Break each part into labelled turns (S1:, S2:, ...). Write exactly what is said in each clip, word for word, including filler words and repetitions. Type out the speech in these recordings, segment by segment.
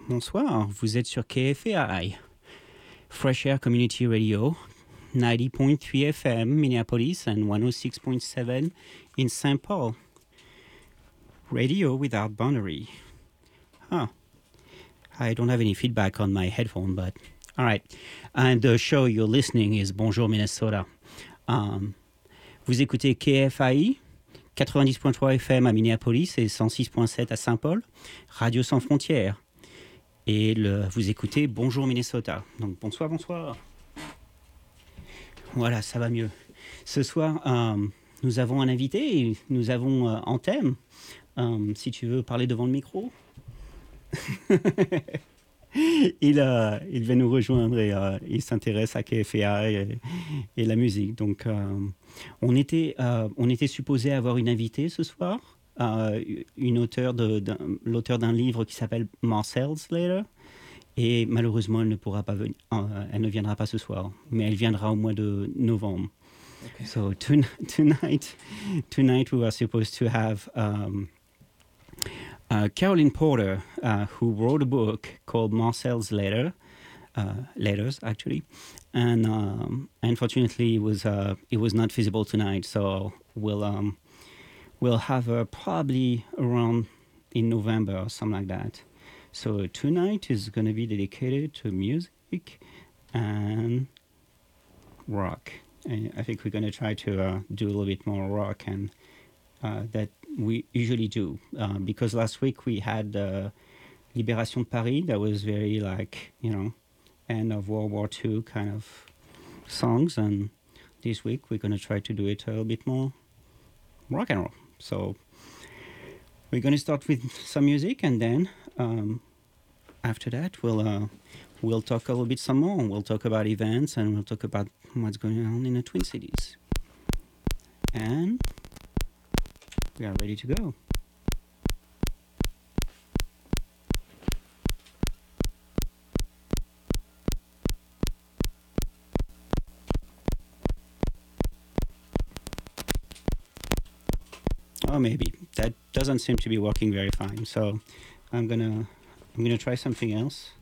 S1: Bonsoir, vous êtes sur K F A I, Fresh Air Community Radio, ninety point three F M, Minneapolis, and one oh six point seven in Saint Paul. Radio without boundary. Huh. I don't have any feedback on my headphone, but all right. And the show you're listening is Bonjour Minnesota. Um, vous écoutez K F A I, quatre-vingt-dix point trois F M à Minneapolis et cent six point sept à Saint Paul, Radio Sans Frontières. Et le, vous écoutez Bonjour Minnesota. Donc bonsoir, bonsoir. Voilà, ça va mieux. Ce soir, euh, nous avons un invité et nous avons euh, en thème, euh, si tu veux parler devant le micro. il, euh, il va nous rejoindre et euh, il s'intéresse à K F A et, et la musique. Donc, euh, on, était, euh, on était supposé avoir une invitée ce soir. Euh, une auteure de, d'un, l'auteur d'un livre qui s'appelle Marcel Slater, et malheureusement elle ne pourra pas venir, euh, elle ne viendra pas ce soir, mais elle viendra au mois de novembre. Okay. So to, tonight, tonight we were supposed to have um, uh, Caroline Porter, uh, who wrote a book called Marcel's Letter, uh, letters actually, and um, unfortunately it was uh, it was not feasible tonight. So we'll. Um, We'll have her probably around in November or something like that. So tonight is going to be dedicated to music and rock. And I think we're going to try to uh, do a little bit more rock and uh, that we usually do. Uh, because last week we had uh, Libération de Paris that was very like, you know, end of World War Two kind of songs. And this week we're going to try to do it a little bit more rock and roll. So we're going to start with some music, and then um, after that we'll uh, we'll talk a little bit some more. We'll talk about events, and we'll talk about what's going on in the Twin Cities. And we are ready to go. Oh, maybe that doesn't seem to be working very fine. So I'm gonna I'm gonna try something else.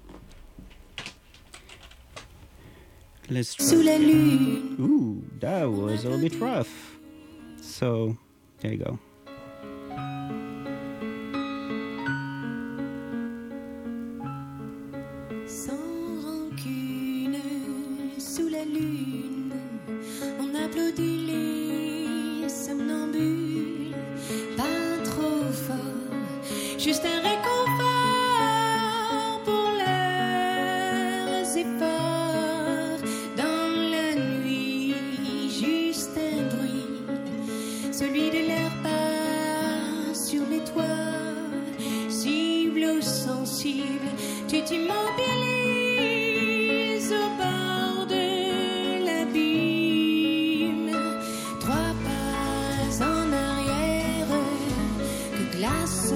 S1: Let's try. Sous la lune. Ooh, that was a little bit rough. So there you go.
S2: Sans rancune, sous la lune, on applaudit les somnambules. Juste un réconfort pour leurs efforts dans la nuit, juste un bruit, celui de leurs pas sur les toits, cible ou sensible, tu t'immobilises au bord de l'abîme, trois pas en arrière que glace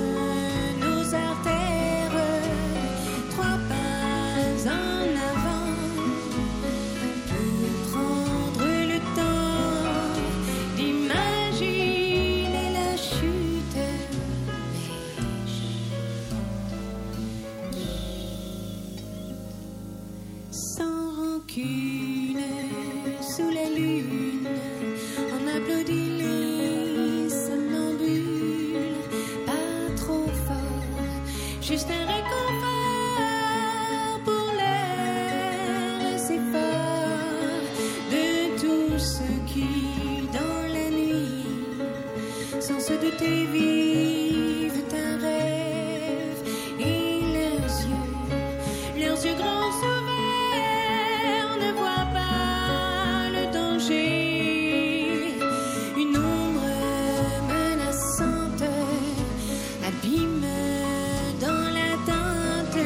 S2: tes vivent un rêve et leurs yeux, leurs yeux grands ouverts ne voient pas le danger. Une ombre menaçante abîme dans l'attente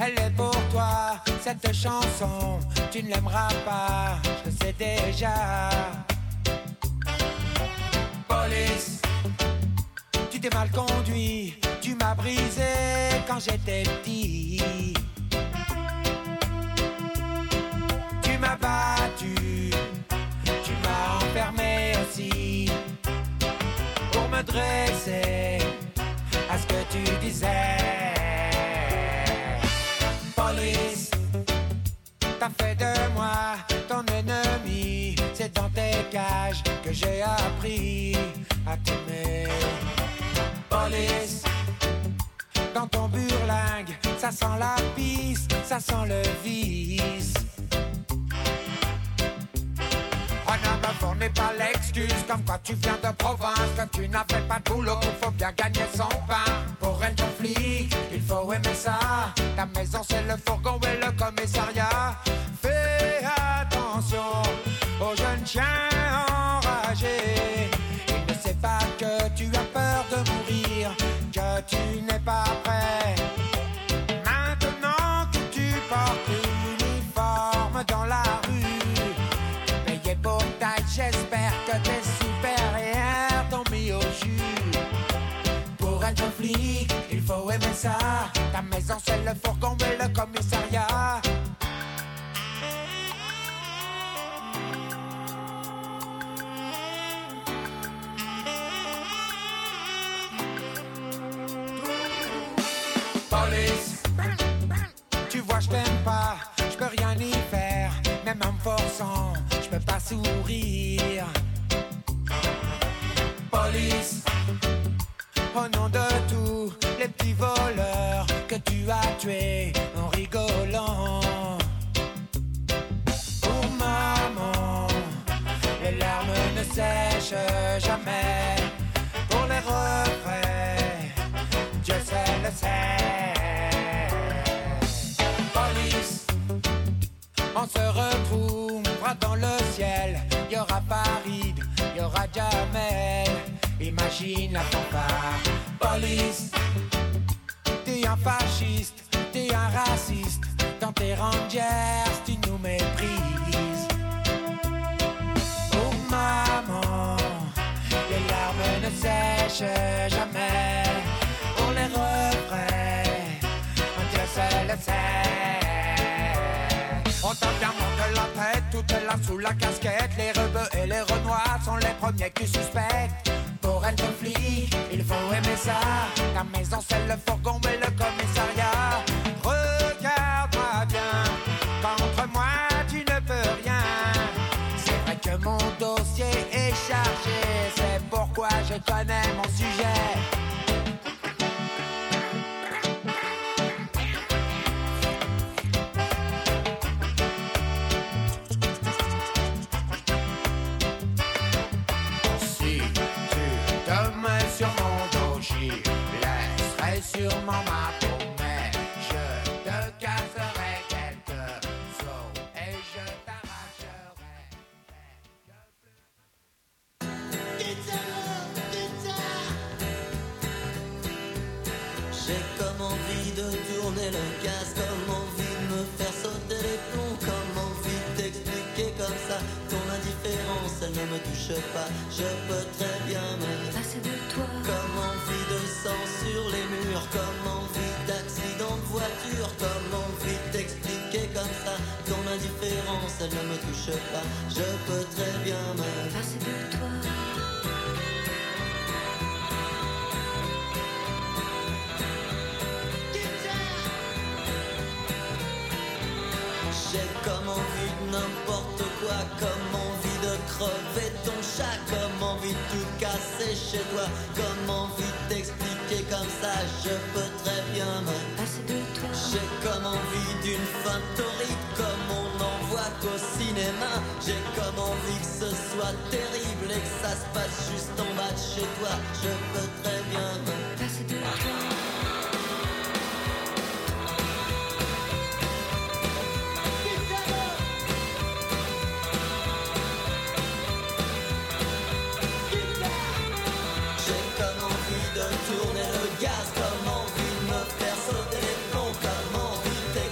S3: elle est pour toi. Cette chanson, tu ne l'aimeras pas, je le sais déjà. Police, tu t'es mal conduit, tu m'as brisé quand j'étais petit. Tu m'as battu, tu m'as enfermé aussi, pour me dresser à ce que tu disais. Police, t'as fait de moi ton ennemi, c'est dans tes cages que j'ai appris à t'aimer. Police, dans ton burlingue, ça sent la piste, ça sent le vice. Un homme fort n'est pas l'excuse, comme quoi tu viens de province, que tu n'as fait pas de boulot, qu'il faut bien gagner son pain. Pour être flic, il faut aimer ça. Ta maison c'est le fourgon et le commissariat. Fais attention aux jeunes chiens enragés. Il ne sait pas que tu as peur de mourir, que tu n'es pas prêt. Maintenant que tu portes l'uniforme dans la rue, payé pour ta, j'espère que tes supérieurs t'ont mis au jus. Pour être flic, il faut aimer ça. Ta maison c'est le fourgon et le commissariat. Police, tu vois je t'aime pas, je peux rien y faire, même en me forçant, je peux pas sourire. Police, au nom de tous les petits voleurs que tu as tués en rigolant. Oh maman, les larmes ne sèchent jamais, pour les regrets, Dieu seul le sait. Police, on se retrouvera dans le ciel. Y aura Farid, y aura Jamel. Imagine la fanfare. Police, t'es un fasciste, t'es un raciste. Dans tes rangers, tu nous méprises. Oh maman, les larmes ne sèchent jamais. Pour les regrets, Dieu seul le sait. On t'a bien monté la tête, tout est là sous la casquette. Les rebeux et les renois sont les premiers qui suspectent. Pour être flic, il faut aimer ça. Ta maison c'est le fourgon et le commissariat. Regarde-moi bien, contre moi tu ne peux rien. C'est vrai que mon dossier est chargé, c'est pourquoi je connais mon sujet. Sur mon dos, j'y laisserai sûrement ma peau, mais je te casserai quelques os et je t'arracherai.
S4: Guitare, guitare. J'ai comme envie de tourner le gaz, comme envie de me faire sauter les plombs, comme envie d'expliquer comme ça ton indifférence, elle ne me touche pas. Je peux très bien me passer de toi. Comme envie de sang sur les murs, comme envie d'accident de voiture, comme envie d'expliquer comme ça ton indifférence, elle ne me touche pas. Je peux très bien me passer de toi. J'ai comme envie de n'importe quoi, comme envie de crever ton chat, comme envie de tout casser chez toi, comme envie de t'expliquer comme ça, je peux très bien me passer de toi. J'ai comme envie d'une fin torride, comme on n'en voit qu'au cinéma. J'ai comme envie que ce soit terrible et que ça se passe juste en bas de chez toi. Je peux très bien me passer de toi. Tourner le gaz, comme envie de me faire sauter les plombs, comme envie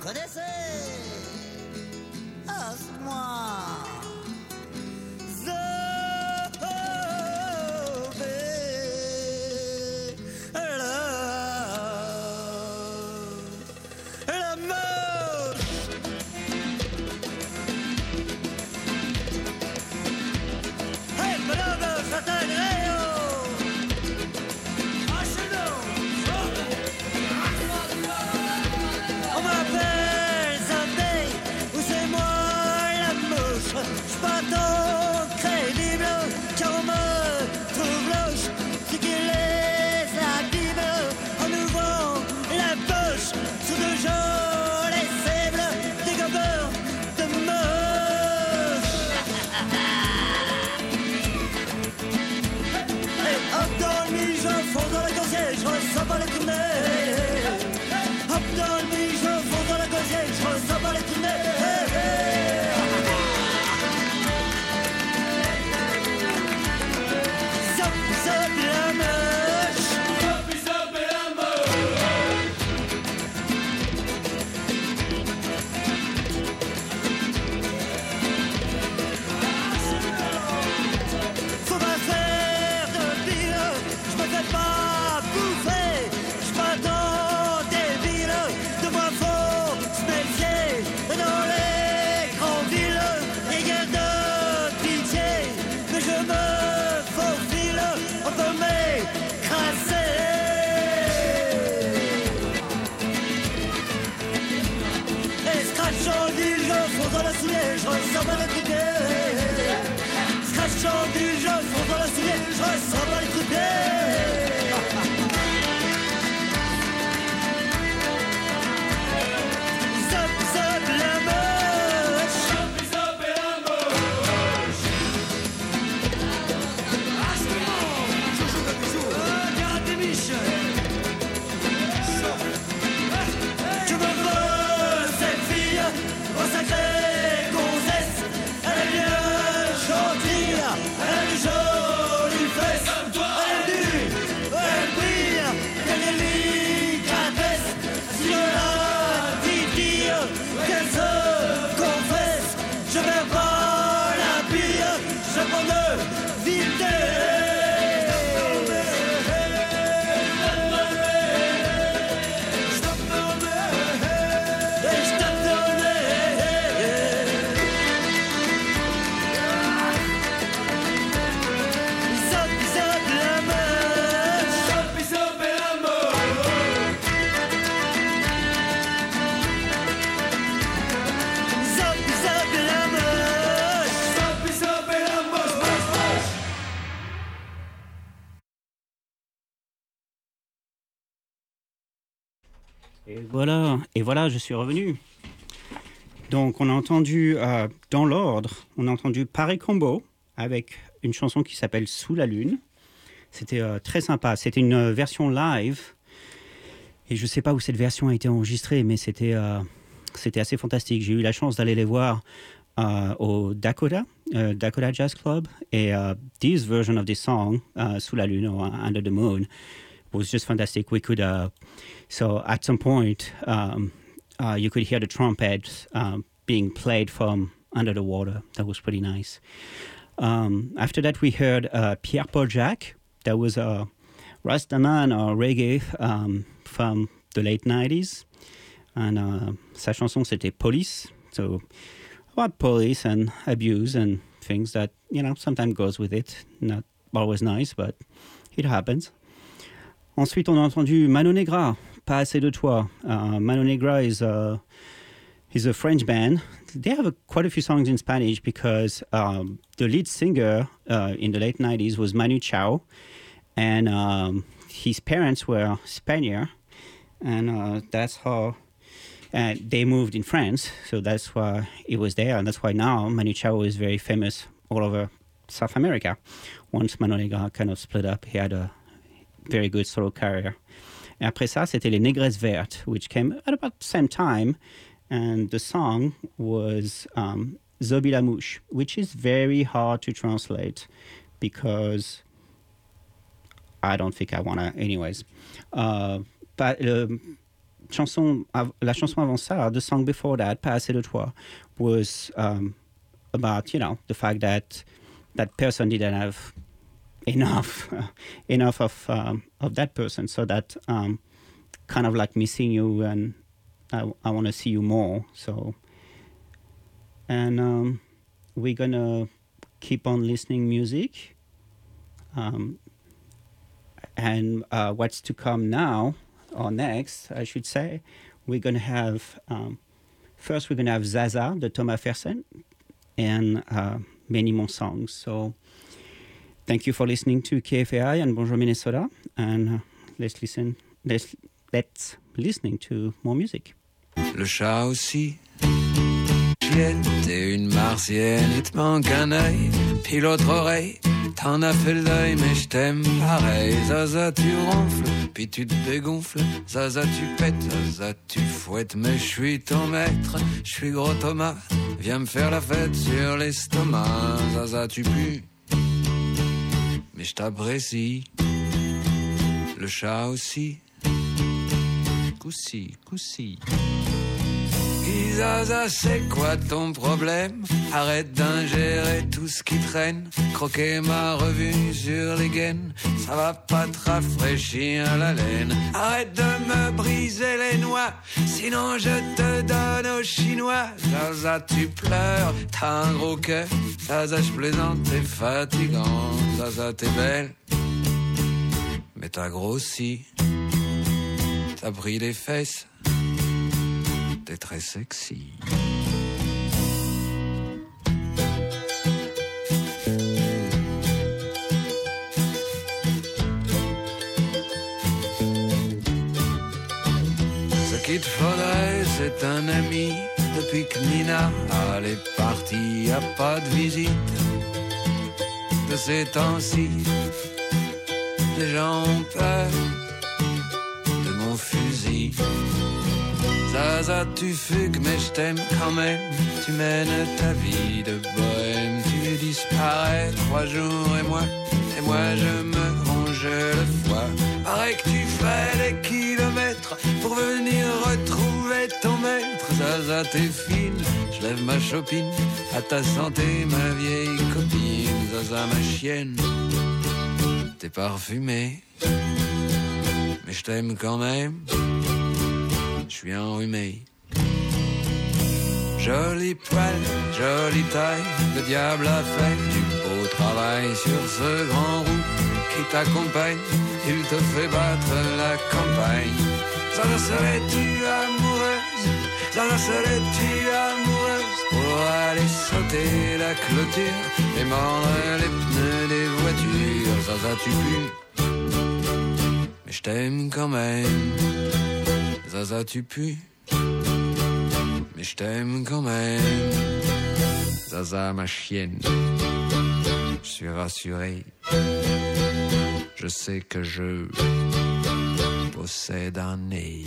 S4: connaissez? Ah, c'est moi.
S1: Et voilà, et voilà, je suis revenu. Donc, on a entendu, euh, dans l'ordre, on a entendu Paris Combo avec une chanson qui s'appelle Sous la Lune. C'était euh, très sympa. C'était une euh, version live. Et je ne sais pas où cette version a été enregistrée, mais c'était, euh, c'était assez fantastique. J'ai eu la chance d'aller les voir euh, au Dakota, uh, Dakota Jazz Club. Et uh, this version of this song, uh, Sous la Lune, or Under the Moon, was just fantastic. We could... Uh, So at some point, um, uh, you could hear the trumpet um, being played from under the water. That was pretty nice. Um, after that, we heard uh, Pierre-Paul Jacques. That was a Rastaman or reggae um, from the late nineties. And uh, sa chanson, c'était Police. So about police and abuse and things that, you know, sometimes goes with it. Not always nice, but it happens. Ensuite, on a entendu Mano Negra, Pas assez de toi. Uh, Mano Negra is a, is a French band. They have a, quite a few songs in Spanish because um, the lead singer uh, in the late nineties was Manu Chao, and um, his parents were Spaniard, and uh, that's how and they moved in France, so that's why it was there, and that's why now Manu Chao is very famous all over South America. Once Mano Negra kind of split up, he had a very good solo career. Et après ça, c'était les Négresses Vertes, which came at about the same time, and the song was um, Zobi la Mouche, which is very hard to translate because I don't think I want to anyways. Uh, but, uh, chanson, la chanson avant ça, the song before that, Pas assez de toi, was um, about, you know, the fact that that person didn't have enough, enough of um, of that person, so that um, kind of like missing you, and I, I want to see you more. So, and um, we're gonna keep on listening music. Um, and uh, what's to come now, or next, I should say, we're gonna have um, first we're gonna have Zaza, the Thomas Fersen, and uh, many more songs. So thank you for listening to K F A I and Bonjour Minnesota, and uh, let's listen. Let's let's listening to more music.
S5: Le chat aussi, chienne, t'es une martienne, il te manque un œil, puis l'autre oreille. T'en as fait le deuil, mais je t'aime pareil. Zaza, tu ronfles, puis tu te dégonfles. Zaza, tu pètes, Zaza, tu fouettes. Mais je suis ton maître, je suis gros Thomas. Viens me faire la fête sur l'estomac. Zaza, tu pues, mais je t'apprécie. Le chat aussi, coussi, coussi. Zaza, c'est quoi ton problème? Arrête d'ingérer tout ce qui traîne. Croquer ma revue sur les gaines, ça va pas te rafraîchir la laine. Arrête de me briser les noix, sinon je te donne aux Chinois. Zaza, tu pleures, t'as un gros cœur. Zaza, je plaisante, t'es fatigant. Zaza, t'es belle, mais t'as grossi. T'as pris des fesses, t'es très sexy. Ce qu'il te faudrait, c'est un ami. Depuis que Nina, elle est partie, y a pas de visite. De ces temps-ci, les gens ont peur de mon fusil. Zaza, tu fugues, mais je t'aime quand même. Tu mènes ta vie de bohème. Tu disparais trois jours et moi, et moi je me ronge le foie. Pareil que tu fais des kilomètres pour venir retrouver ton maître. Zaza, t'es fine, je lève ma chopine. À ta santé, ma vieille copine. Zaza, ma chienne, t'es parfumée, mais je t'aime quand même. Je suis enrhumé. Joli poil, jolie taille, le diable a fait du beau travail sur ce grand roux qui t'accompagne. Il te fait battre la campagne. Zaza, serais-tu amoureuse? Zaza, serais-tu amoureuse? Pour aller sauter la clôture et mordre les pneus des voitures. Zaza, tu pues, mais je t'aime quand même. Zaza, tu pues, mais je t'aime quand même. Zaza, ma chienne, je suis rassuré. Je sais que je possède un nez.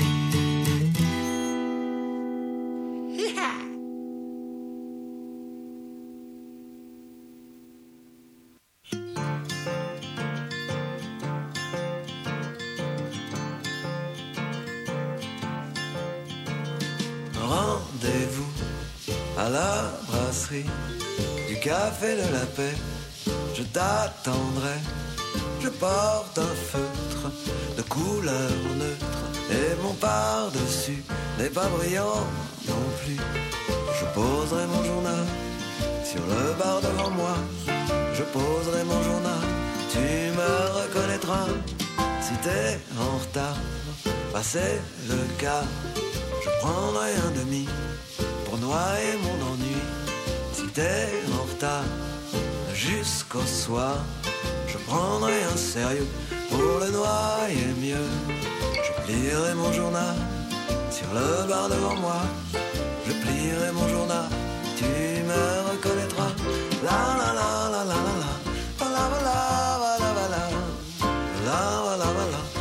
S5: Rendez-vous à la brasserie du Café de la Paix. Je t'attendrai. Je porte un feutre de couleur neutre et mon par-dessus n'est pas brillant non plus. Je poserai mon journal sur le bar devant moi. Je poserai mon journal, tu me reconnaîtras. Si t'es en retard, bah c'est le cas. Je prendrai un demi pour noyer mon ennui. Si t'es en retard jusqu'au soir, je prendrai un sérieux pour le noyer mieux. Je plierai mon journal sur le bar devant moi. Je plierai mon journal, tu me reconnaîtras. La la la la la la la. La la la la la la la. La la la la la.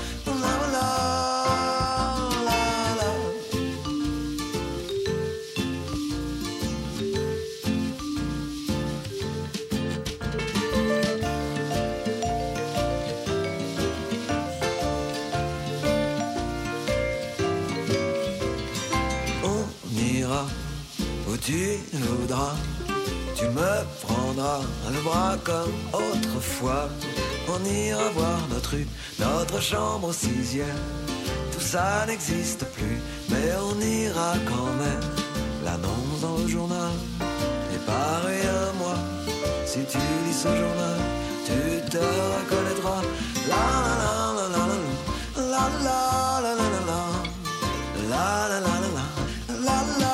S5: voudras, tu me prendras le bras comme autrefois. On ira voir notre rue, notre chambre au sixième. Tout ça n'existe plus, mais on ira quand même. L'annonce dans le journal est pareil à moi. Si tu lis ce journal, tu te reconnaîtras. La la la la la la la la la la la la la la la la la.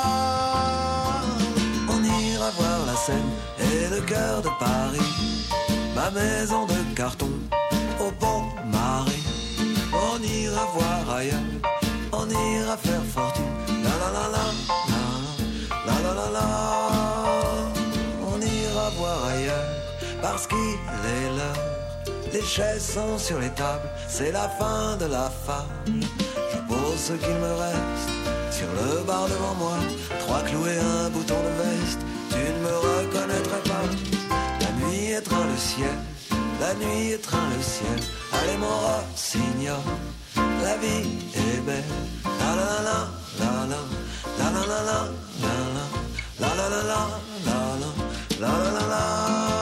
S5: On ira voir la Seine et le cœur de Paris, ma maison de carton au bon mari. On ira voir ailleurs, on ira faire fortune. La la la la la la la la la. On ira voir ailleurs parce qu'il est l'heure. Les chaises sont sur les tables, c'est la fin de la fable. Je pose ce qu'il me reste sur le bar devant moi. Trois clous et un bouton de veste, tu ne me reconnaîtrais pas. La nuit étreint le ciel, la nuit étreint le ciel. Allez mon rossignol, la vie est belle. La la la la la la la la la la la la la la la la la la la la.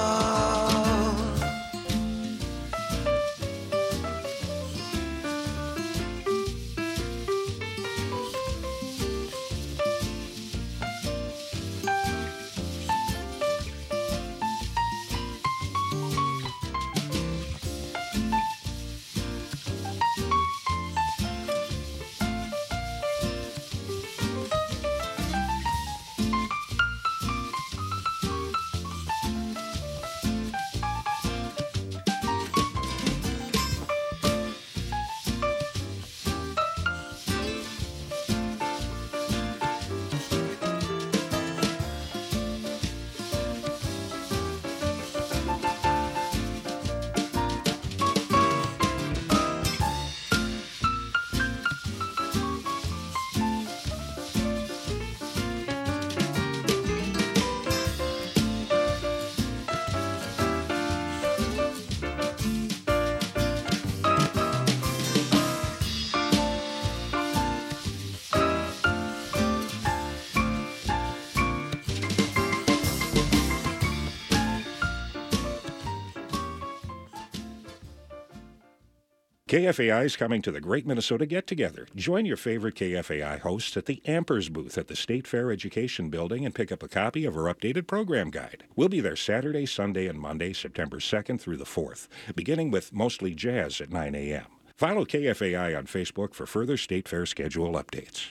S6: K F A I is coming to the Great Minnesota Get-Together. Join your favorite K F A I hosts at the Ampers booth at the State Fair Education Building and pick up a copy of our updated program guide. We'll be there Saturday, Sunday, and Monday, September second through the fourth, beginning with mostly jazz at nine a.m. Follow K F A I on Facebook for further State Fair schedule updates.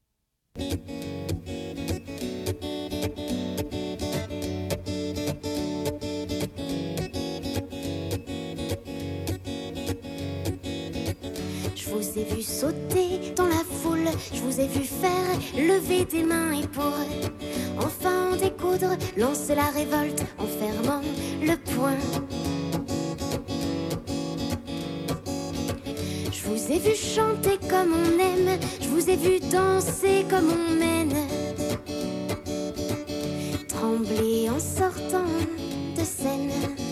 S7: Je vous ai vu sauter dans la foule, je vous ai vu faire lever des mains et pour enfin en découdre, lancer la révolte en fermant le poing. Je vous ai vu chanter comme on aime, je vous ai vu danser comme on mène, trembler en sortant de scène.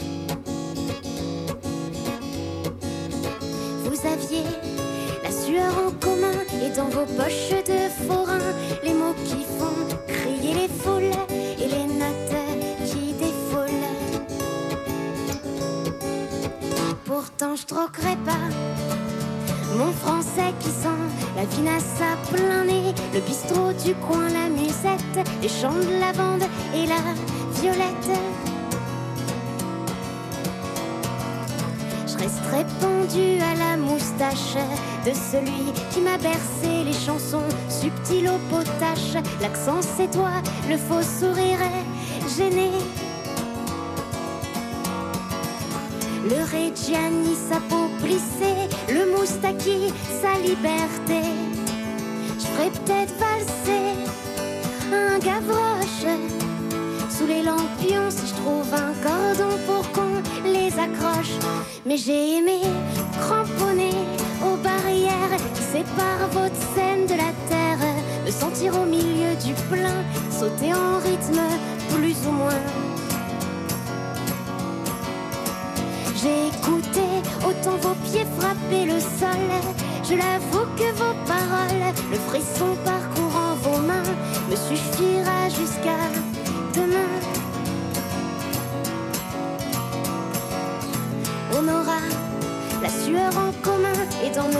S7: Vous aviez la sueur en commun et dans vos poches de forain les mots qui font crier les foules et les notes qui défoulent. Pourtant je troquerai pas mon français qui sent la vinasse à plein nez, le bistrot du coin, la musette, les champs de lavande et la violette. Je resterai pendue à la moustache de celui qui m'a bercé les chansons subtiles au potache. L'accent c'est toi, le faux sourire est gêné. Le Reggiani, sa peau plissée, le Moustaki, sa liberté. Je ferais peut-être valser un Gavroche sous les lampions si je trouve un cordon pour qu'on les accroche. Mais j'ai aimé cramponner aux barrières qui séparent votre scène de la terre, me sentir au milieu du plein, sauter en rythme plus ou moins. J'ai écouté autant vos pieds frapper le sol, je l'avoue que vos paroles, le frisson parcourant vos mains, me suffira jusqu'à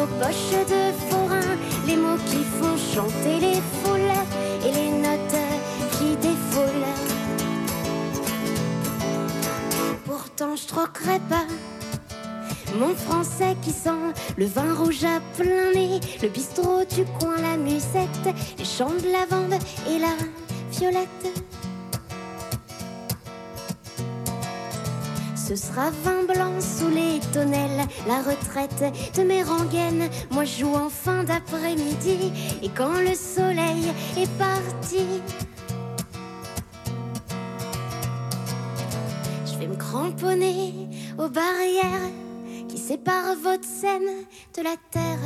S7: nos poches de forain, les mots qui font chanter les foules et les notes qui défoulent. Pourtant je troquerai pas mon français qui sent le vin rouge à plein nez, le bistrot du coin, la musette, les champs de lavande et la violette. Ce sera vin blanc sous les tonnelles, la retraite de mes rengaines. Moi je joue en fin d'après-midi et quand le soleil est parti, je vais me cramponner aux barrières qui sépare votre scène de la terre.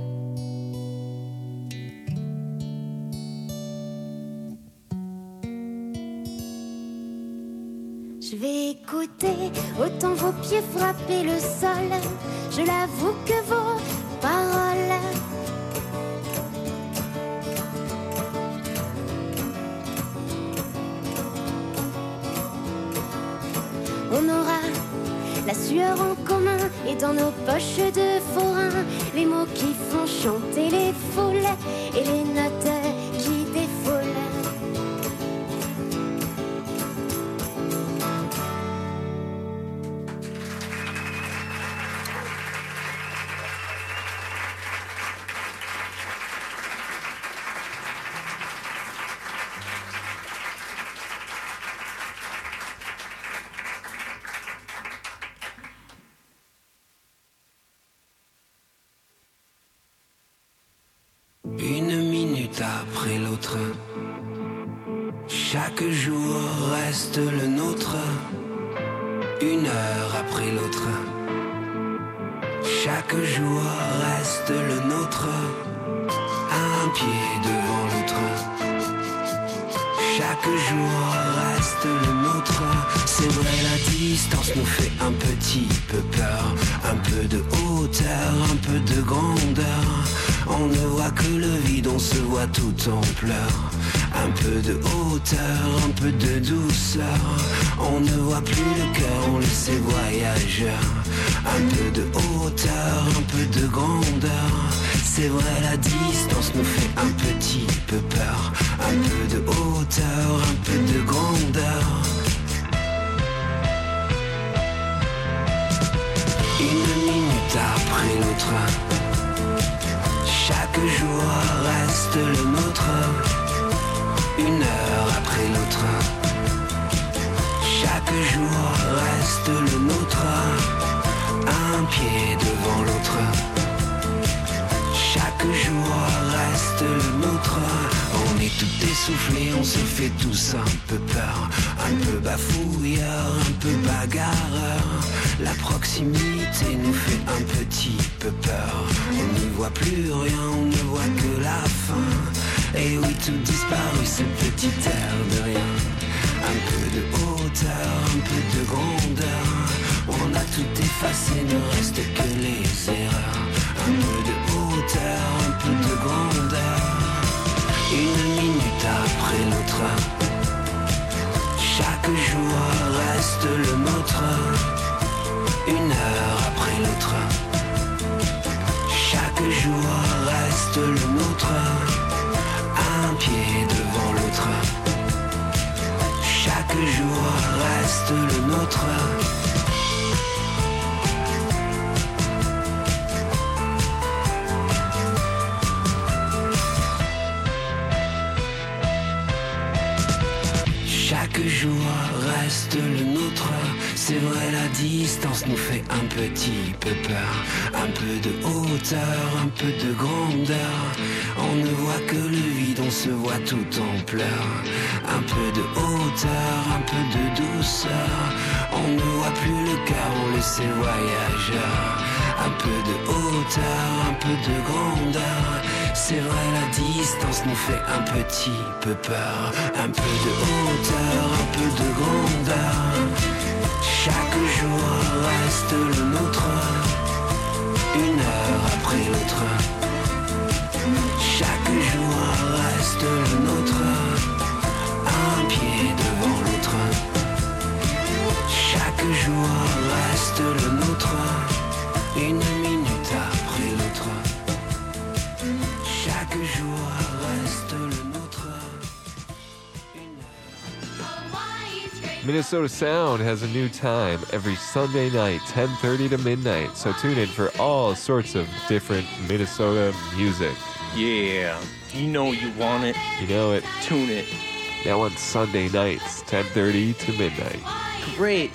S7: Je vais écouter autant vos pieds frapper le sol. Je l'avoue que vos paroles on aura la sueur en commun et dans nos poches de forain, les mots qui font chanter les foules et les notes qui défoulent.
S3: Une minute après l'autre, chaque jour reste le nôtre. Une heure après l'autre, chaque jour reste le nôtre. Un pied devant l'autre, chaque jour reste le nôtre. C'est vrai, la distance nous fait un petit peu peur, un peu de hauteur, un peu de grandeur. On ne voit que le vide, on se voit tout en pleurs. Un peu de hauteur, un peu de douceur. On ne voit plus le cœur, on le sait voyageur. Un peu de hauteur, un peu de grandeur. C'est vrai, la distance nous fait un petit peu peur. Un peu de hauteur, un peu de grandeur. Une minute après l'autre, chaque jour reste le nôtre. Une heure après l'autre, chaque jour reste le nôtre. Un pied devant l'autre, chaque jour reste le nôtre. On est tout essoufflé, on se fait tous un peu peur. Un peu bafouilleur, un peu bagarreur. La proximité nous fait un petit peu peur. On n'y voit plus rien, on ne voit que la fin. Et oui, tout disparu, ce petit air de rien. Un peu de hauteur, un peu de grandeur. On a tout effacé, ne reste que les erreurs. Un peu de hauteur, un peu de grandeur. Une minute après l'autre, chaque jour reste le nôtre. Une heure après l'autre, chaque jour reste le nôtre. Un pied devant l'autre, chaque jour reste le nôtre. Chaque jour reste le nôtre. C'est vrai, la distance nous fait un petit peu peur. Un peu de hauteur, un peu de grandeur. On ne voit que le vide, on se voit tout en pleurs. Un peu de hauteur, un peu de douceur. On ne voit plus le cœur, on le sait voyageur. Un peu de hauteur, un peu de grandeur. C'est vrai, la distance nous fait un petit peu peur. Un peu de hauteur, un peu de grandeur. Chaque jour reste le nôtre. Une heure après l'autre, chaque jour reste le nôtre. Un pied devant l'autre, chaque jour reste le nôtre. Une minute après l'autre.
S8: Minnesota Sound has a new time every Sunday night, ten thirty to midnight. So tune in for all sorts of different Minnesota music.
S9: Yeah, you know you want it.
S8: You know it.
S9: Tune it.
S8: Now on Sunday nights, ten thirty to midnight.
S9: Great.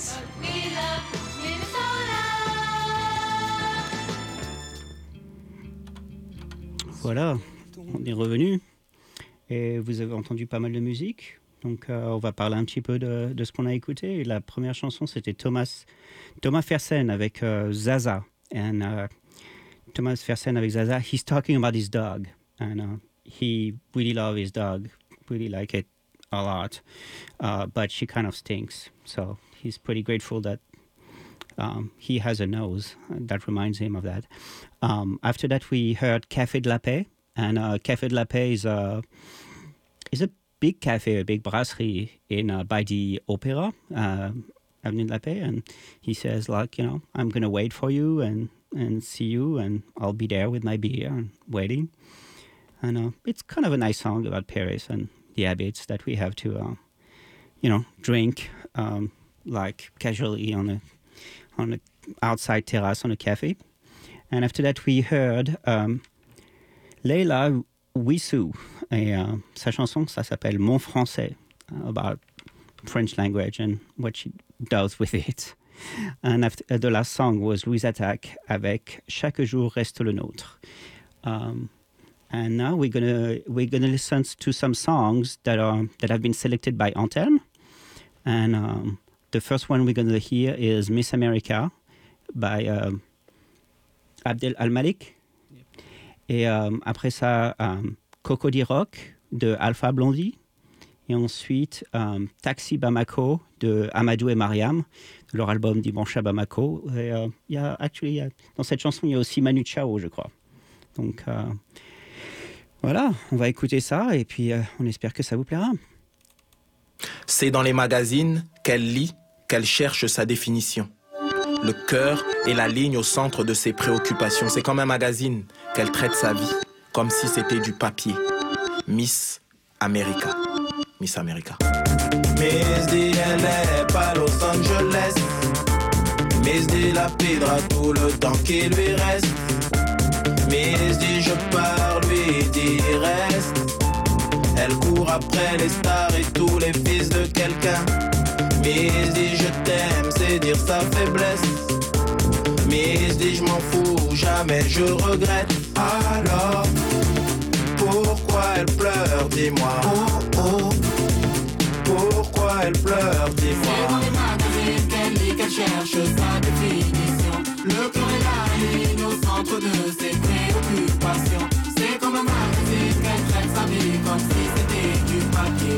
S1: Voilà, on est revenu et vous avez entendu pas mal de musique. Donc, euh, on va parler un petit peu de, de ce qu'on a écouté. Et la première chanson, c'était Thomas, Thomas Fersen avec uh, Zaza. And uh, Thomas Fersen avec Zaza, he's talking about his dog. And uh, he really loves his dog, really like it a lot. Uh, but she kind of stinks. So he's pretty grateful that um, he has a nose. That reminds him of that. Um, after that, we heard Café de la Paix. And uh, Café de la Paix is a, is a big cafe, a big brasserie in uh, by the opera, uh, Avenue de la Paix, and he says, like, you know, I'm gonna wait for you and and see you, and I'll be there with my beer and waiting. And uh, it's kind of a nice song about Paris and the habits that we have to, uh, you know, drink um, like casually on a on a outside terrace on a cafe. And after that, we heard um, Leila Wissou, et uh, sa chanson, ça s'appelle Mon Français, uh, about French language and what she does with it. And after, uh, the last song was Louise Attaque avec Chaque jour reste le nôtre. Um, and now we're gonna we're gonna listen to some songs that are that have been selected by Antelme. And um, the first one we're gonna hear is Miss America by um, Abdel Al-Malik. Et um, après ça, um, Cocody Rock de Alpha Blondie. Et ensuite, um, Taxi Bamako de Amadou et Mariam, de leur album Dimanche à Bamako. Et, uh, y a, actually, y a, dans cette chanson, il y a aussi Manu Chao, je crois. Donc uh, voilà, on va écouter ça et puis uh, on espère que ça vous plaira.
S10: C'est dans les magazines qu'elle lit, qu'elle cherche sa définition. Le cœur est la ligne au centre de ses préoccupations. C'est comme un magazine qu'elle traite sa vie, comme si c'était du papier. Miss America. Miss America.
S11: Miss D, elle est pas Los Angeles. Miss D lapidera tout le temps qui lui reste. Miss D, je pars, lui dit reste. Elle court après les stars et tous les fils de quelqu'un. Miss dit je t'aime, c'est dire sa faiblesse. Miss dit je m'en fous, jamais je regrette. Alors, pourquoi elle pleure, dis-moi. Oh oh, pourquoi elle pleure, dis-moi.
S3: C'est dans les magazines qu'elle lit, qu'elle cherche sa définition. Le cœur est la ligne au centre de ses préoccupations. C'est comme un magazine qu'elle traite sa vie comme si c'était du papier.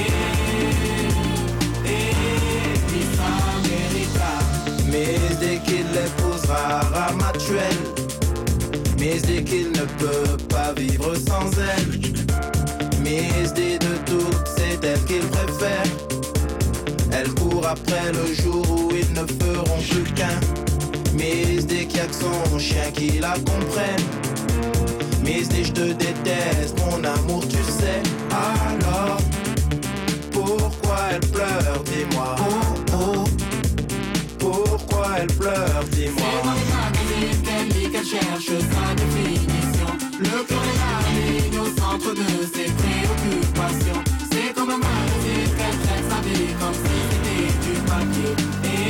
S3: Et, et, Miss America.
S11: Mais dès qu'il l'épousera Ramatuel, Miss dit qu'il ne peut pas vivre sans elle. Miss dit de toutes, c'est elle qu'il préfère. Elle court après le jour où ils ne feront plus qu'un. Miss dit qu'il y a que son chien qui la comprenne. Miss dit je te déteste, mon amour tu sais. Alors, pourquoi elle pleure, dis-moi. Oh oh, pourquoi elle pleure, dis-moi.
S3: C'est dans les magazines qu'elle lit, qu'elle cherche sa définition. Le cœur est la ligne au centre de ses préoccupations. C'est comme un magazine qu'elle traite sa vie comme si c'était du papier.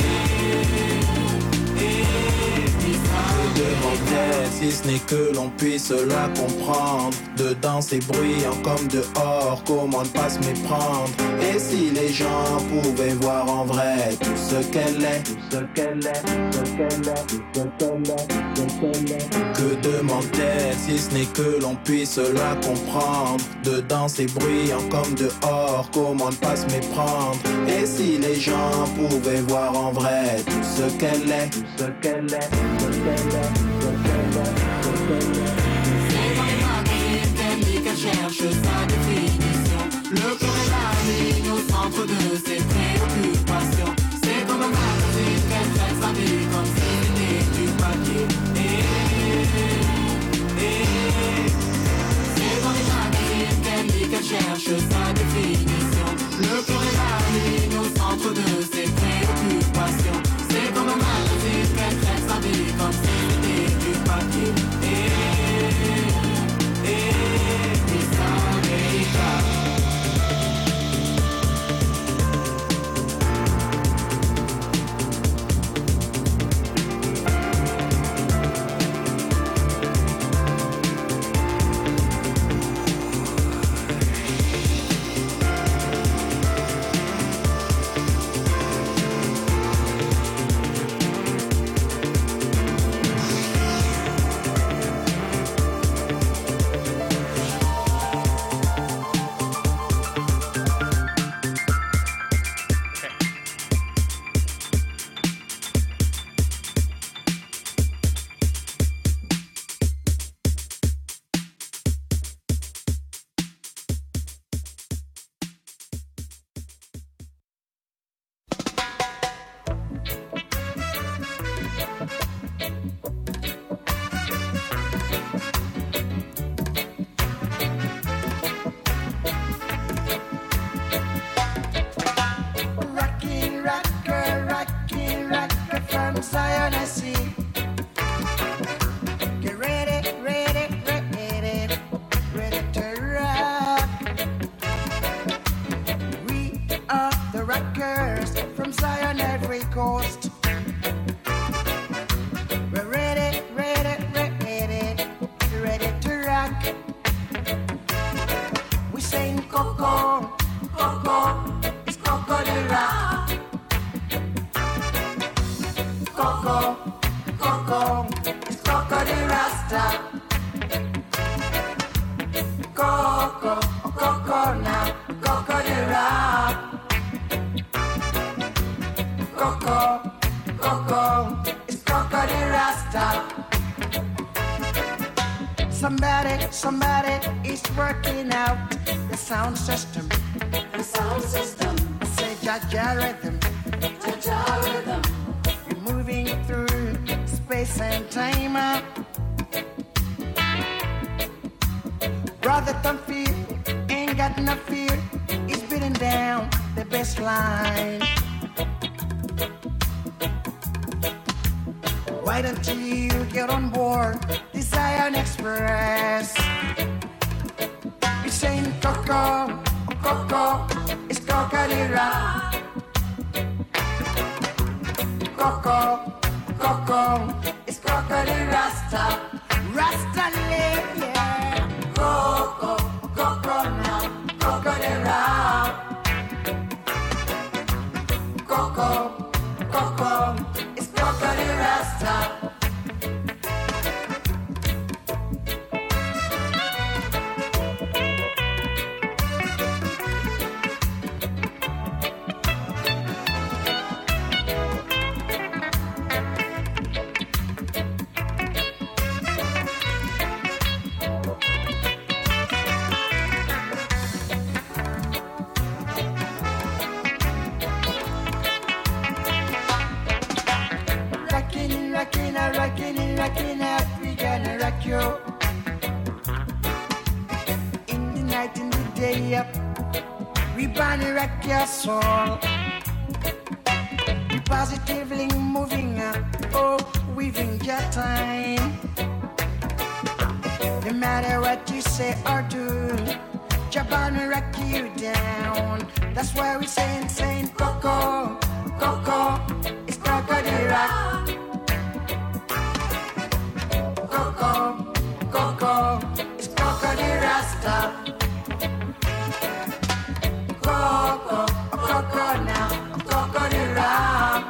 S3: Et, et, Miss
S11: America. Si ce n'est que l'on puisse la comprendre. Dedans c'est bruyant comme dehors, comment ne pas se méprendre. Et si les gens pouvaient voir en vrai tout ce qu'elle est, tout ce qu'elle est, tout ce qu'elle est, tout ce qu'elle est, tout ce qu'elle est. Que demande-t-elle si ce n'est que l'on puisse la comprendre. Dedans c'est bruyant comme dehors, comment ne pas se méprendre. Et si les gens pouvaient voir en vrai tout ce qu'elle est, tout ce qu'elle est, tout ce qu'elle est, tout ce qu'elle est, tout ce qu'elle est.
S3: C'est dans les magazines qu'elle lit, qu'elle cherche sa définition. Le cœur est la ligne au centre de ses préoccupations. C'est comme un magazine qu'elle traite sa vie comme si c'était du papier. Et, et, c'est dans les magazines qu'elle lit, qu'elle cherche sa définition. Le cœur est la ligne au centre de
S12: rockers from Zion every coast. We're ready, ready, ready, ready to rock. We sing Coco, Coco, it's Coco de rock. Coco, Coco, it's Coco de Rasta. Coco, Coco now, Coco de rock. Coco, Coco, it's Coco de Rasta. Somebody, somebody is working out the sound system. The sound system. I say Jaja rhythm. Jaja rhythm. You're moving through space and time. Brother don't fear, ain't got no fear. He's beating down the best line. Why don't you get on board the Zion Express? You're saying Coco, Coco, it's Coco de rock. Coco, Coco, it's Coco de Rasta. Rasta live, yeah. Coco, Coco now, Coco de rock. Coco, Coco, it's Coco de Rasta. Rockin' rockin' out, we gonna rock you. In the night, in the day up, we gonna rock your soul. We positively moving up, oh, weaving your time. No matter what you say or do, jump on and rock you down. That's why we saying, saying Coco, Coco, it's Coco de rock. Coco, Coco, it's Coco de Rasta. Coco, Coco now, Coco de rock.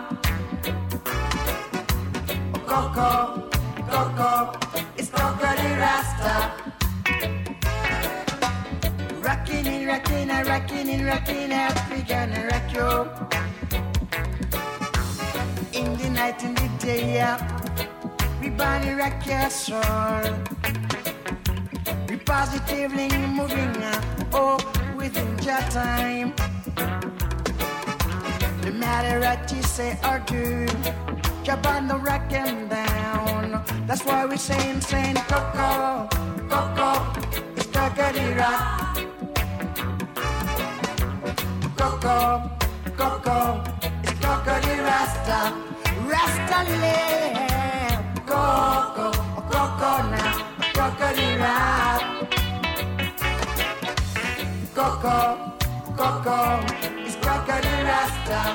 S12: Coco, Coco, it's Coco de Rasta. Rockin' in, rockin' in, rockin' in, rockin' out, we gonna rock you. In the night, in the day, yeah. We body rock your soul. We positively moving up, oh, within your time. No matter what you say or do, jump on the rock and down. That's why we saying, saying Coco, Coco, it's Coco de rock. Coco, Coco, it's Coco de Rasta. Rasta live. Coco, Coco now, Coco de rock. Coco, Coco, it's Coco de Rasta.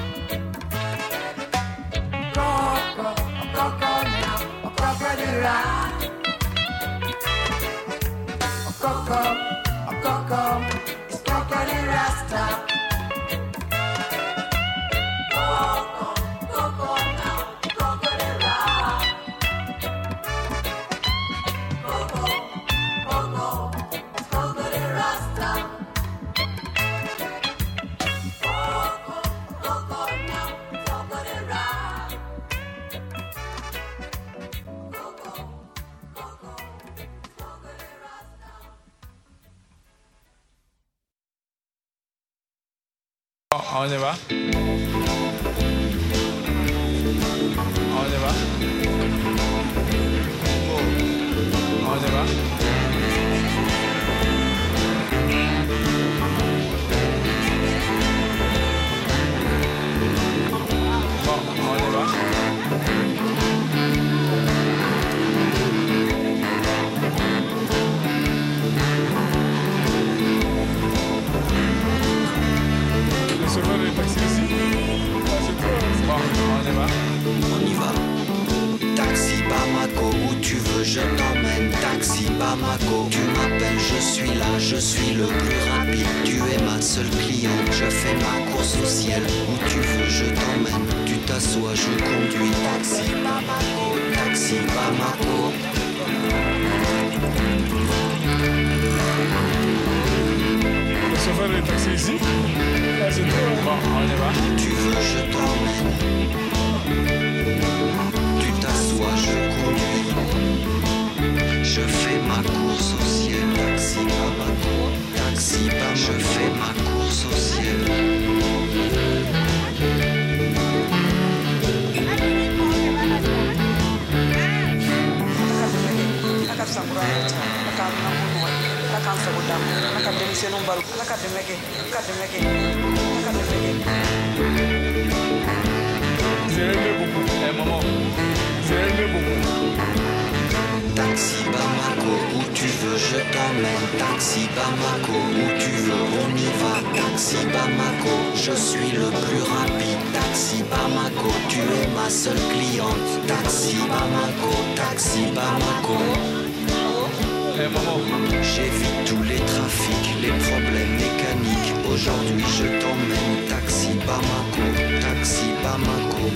S12: Coco, Coco now, Coco de rock. Coco, Coco, it's Coco de Rasta. Coco, Coco now, Coco de rock.
S13: On y va. On y va. On y va. Bon, on y va. C'est bon. chauffeur de taxi ici. Ah, c'est toi. Bon, on y va.
S5: On y va. Taxi Bamako, où tu veux je t'emmène. Taxi Bamako, tu m'appelles, je suis là, je suis le plus rapide. Tu es ma seule cliente, je fais ma course au ciel. Où tu veux je t'emmène, tu t'assois, je conduis. Taxi Bamako, taxi Bamako.
S13: Le chauffeur de taxi ici. Ah, c'est toi. Bon, on y va.
S5: Où tu veux je t'emmène. Tu t'assois, je conduis. Je fais ma course au ciel. Taxi Bamako, taxi Bamako. Je fais ma course au ciel. Taxi Bamako, où tu veux je t'emmène. Taxi Bamako, où tu veux on y va. Taxi Bamako, je suis le plus rapide. Taxi Bamako, tu es ma seule cliente. Taxi Bamako, taxi Bamako. J'évite tous les trafics, les problèmes mécaniques. Aujourd'hui je t'emmène. Taxi Bamako, taxi Bamako.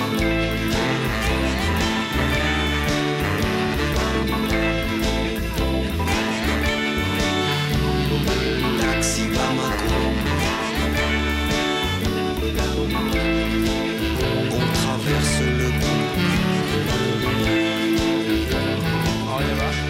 S5: Taxi Bamako. On traverse le pont.
S13: On y va.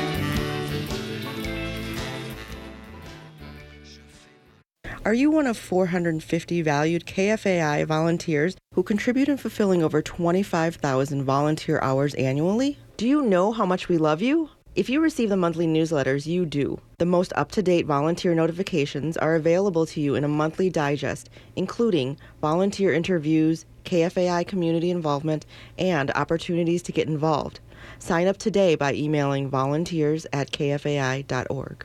S14: Are you one of four hundred fifty valued K F A I volunteers who contribute in fulfilling over twenty-five thousand volunteer hours annually? Do you know how much we love you? If you receive the monthly newsletters, you do. The most up-to-date volunteer notifications are available to you in a monthly digest, including volunteer interviews, K F A I community involvement, and opportunities to get involved. Sign up today by emailing volunteers at k f a i dot org.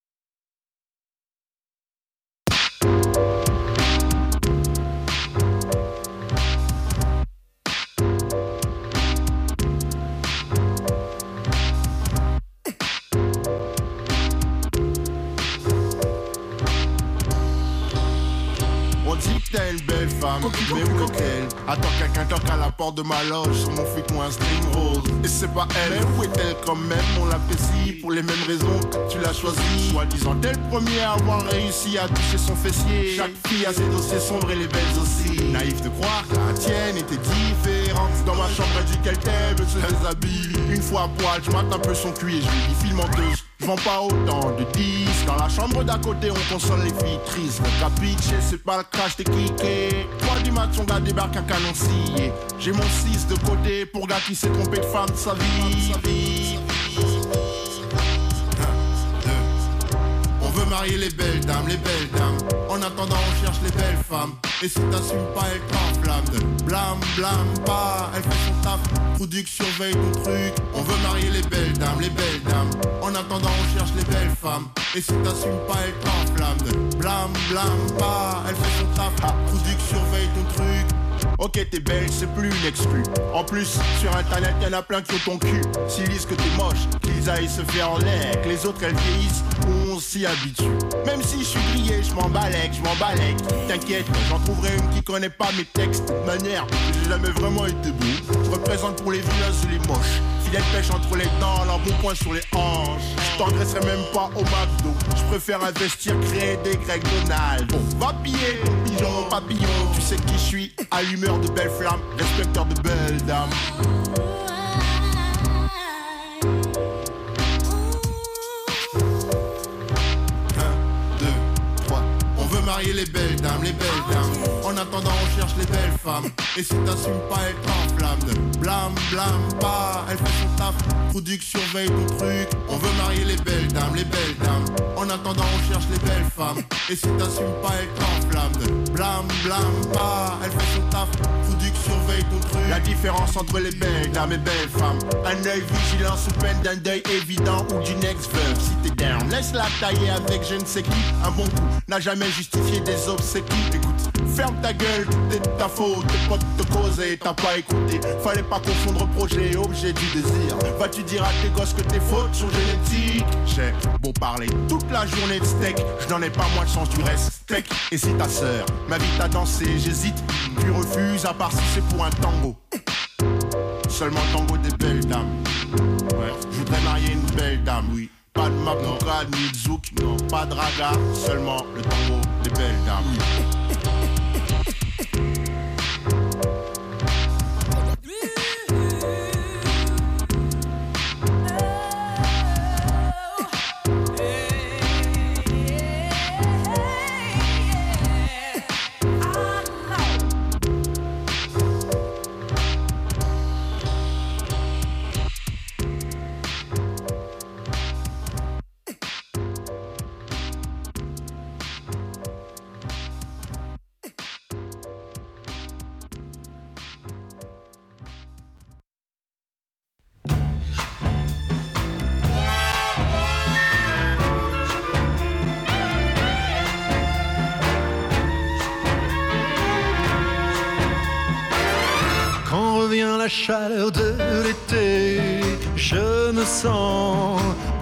S15: T'as une belle femme, mais où est-elle? Attends, quelqu'un toque à la porte de ma loge. Sur mon flic-moi un string rose. Et c'est pas elle, mais où est-elle quand même? On l'apprécie pour les mêmes raisons que tu l'as choisie. Soi-disant, t'es le premier à avoir réussi à toucher son fessier. Chaque fille a ses dossiers sombres et les belles aussi. Naïf de croire que la tienne était différente. Dans ma chambre, elle dit qu'elle t'aime, se déshabille. Une fois à poil, je mate un peu son cul et je lui dis file menteuse. Je vends pas autant de disques. Dans la chambre d'à côté, on console les filles tristes. Le capiche, c'est pas le crash, t'es kické. Trois du mat, son gars débarque à canon scié. J'ai mon six de côté pour gars qui s'est trompé de femme de sa vie. On veut marier les belles dames, les belles dames. En attendant, on cherche les belles femmes. Et si t'assumes pas, elle t'enflamme. De blâme, blâme pas, elle fait son taf. Product surveille ton truc. On veut marier les belles dames, les belles dames. En attendant, on cherche les belles femmes. Et si t'assumes pas, elle t'enflamme. De blâme, blâme pas, elle fait son taf. Product surveille ton truc. Ok, t'es belle, c'est plus une exclue. En plus, sur internet, y'en a plein qui ont ton cul. S'ils disent que t'es moche, qu'ils aillent se faire en l'air. Que les autres elles vieillissent, on s'y habitue. Même si je suis grillé, je m'en balèque, je m'en balèque. T'inquiète, j'en trouverai une qui connaît pas mes textes. De manière, j'ai jamais vraiment été beau. Je représente pour les villages et les moches. Fidèle pêche entre les dents, leur bon point sur les hanches. Je t'engraisserai même pas au McDo. Je préfère investir, créer des Greg Donald. Bon, va piller ton pigeon, mon papillon. Tu sais qui je suis, allumeur de belles flammes, respecteur de belles dames. Un, deux, trois. On veut marier les belles dames, les belles dames. En attendant, on cherche les belles femmes. Et si t'assumes pas, elle t'enflamme. De blâme, blâme pas, elle fait son taf. Product surveille ton truc. On veut marier les belles dames, les belles dames. En attendant, on cherche les belles femmes. Et si t'assumes pas, elle t'enflamme. De blâme, blâme pas, elle fait son taf. Product surveille ton truc. La différence entre les belles dames et belles femmes. Un œil vigilant sous peine d'un deuil évident ou d'une ex-veuve. Si t'es down, laisse-la tailler avec je ne sais qui. Un bon coup n'a jamais justifié des obséquies. Écoute, ferme ta gueule, tout est de ta faute. Tes potes te causaient, t'as pas écouté. Fallait pas confondre projet et objet du désir. Vas-tu dire à tes gosses que tes fautes sont génétiques? J'ai beau parler toute la journée de steak, je n'en ai pas moins le sens du respect. Et si ta sœur m'invite à danser, j'hésite, puis refuse, à part si c'est pour un tango. Seulement le tango des belles dames. Ouais, je voudrais marier une belle dame, oui. Pas de mapuka, ni de zouk, non, pas de raga, seulement le tango des belles dames.
S16: La chaleur de l'été, je me sens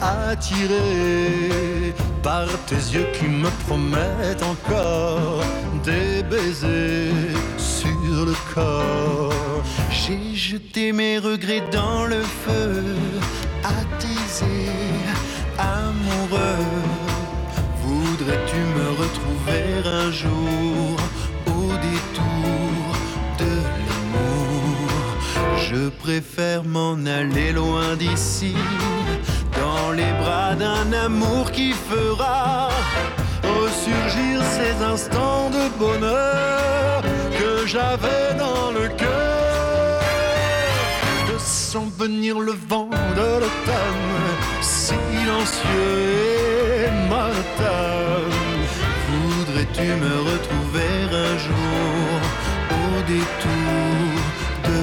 S16: attiré par tes yeux qui me promettent encore des baisers sur le corps. J'ai jeté mes regrets dans le feu, attisé, amoureux. Voudrais-tu me retrouver un jour au détour de l'amour? Je préfère m'en aller loin d'ici, dans les bras d'un amour qui fera ressurgir ces instants de bonheur que j'avais dans le cœur. Je sens venir le vent de l'automne, silencieux et monotone. Voudrais-tu me retrouver un jour au détour de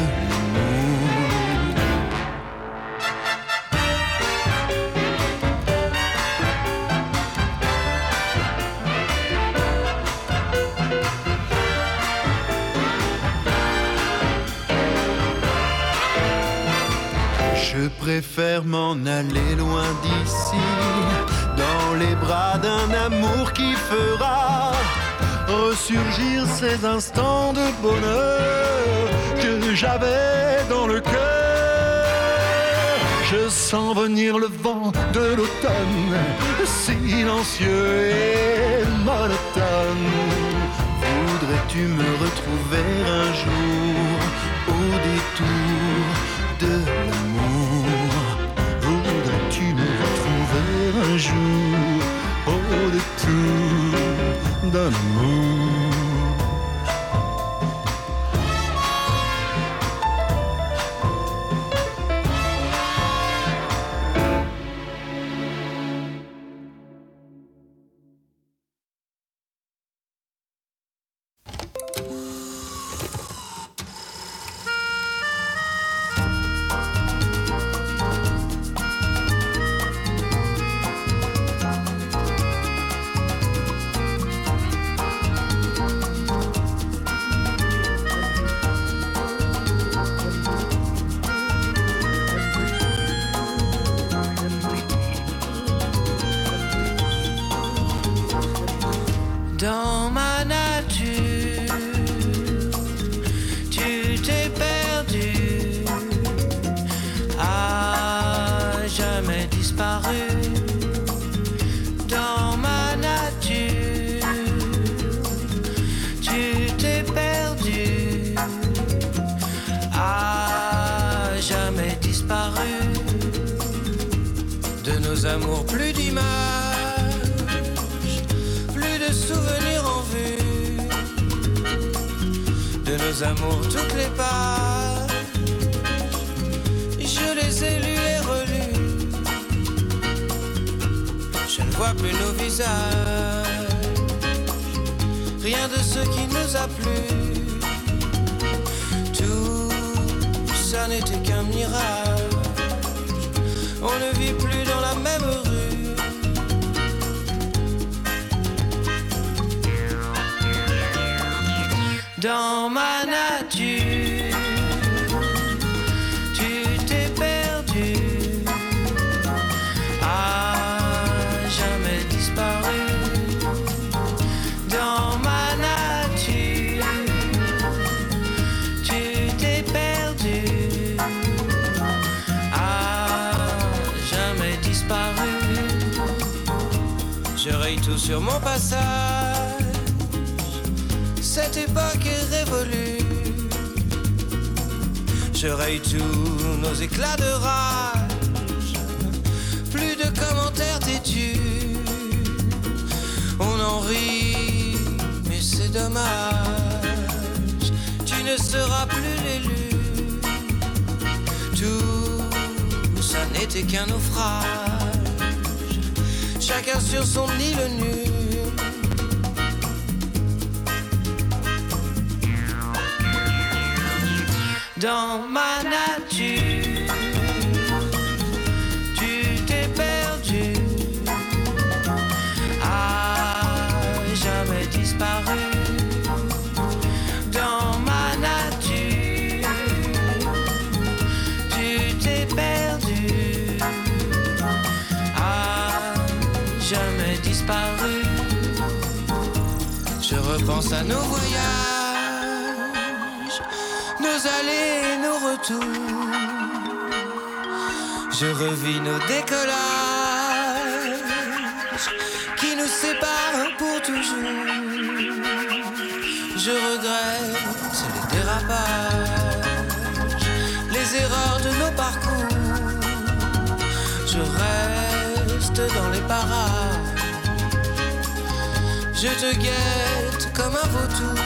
S16: Je préfère m'en aller loin d'ici, dans les bras d'un amour qui fera ressurgir ces instants de bonheur que j'avais dans le cœur. Je sens venir le vent de l'automne, silencieux et monotone. Voudrais-tu me retrouver un jour au détour de l'amour? Voudrais-tu me retrouver un jour au détour de l'amour?
S3: Dans ma nature, tu t'es perdu, à jamais disparu. Dans ma nature, tu t'es perdu, à jamais disparu. De nos amours, plus d'images, souvenirs en vue, de nos amours toutes les pages, je les ai lus et relus. Je ne vois plus nos visages, rien de ce qui nous a plu. Tout n'était qu'un mirage. On ne vit plus dans la même rue. Dans ma nature, tu t'es perdu, à jamais disparu. Dans ma nature, tu t'es perdu, à jamais disparu. Je raye tout sur mon passage. Cette époque est révolue. Je raye tous nos éclats de rage. Plus de commentaires têtus. On en rit, mais c'est dommage. Tu ne seras plus l'élu. Tout ça n'était qu'un naufrage. Chacun sur son île nue. Dans ma nature, tu t'es perdu, à jamais disparu. Dans ma nature, tu t'es perdu, à jamais disparu. Je repense à nos voyages, nos allées et nos retours. Je revis nos décollages qui nous séparent pour toujours. Je regrette les dérapages, les erreurs de nos parcours. Je reste dans les parages. Je te guette comme un vautour.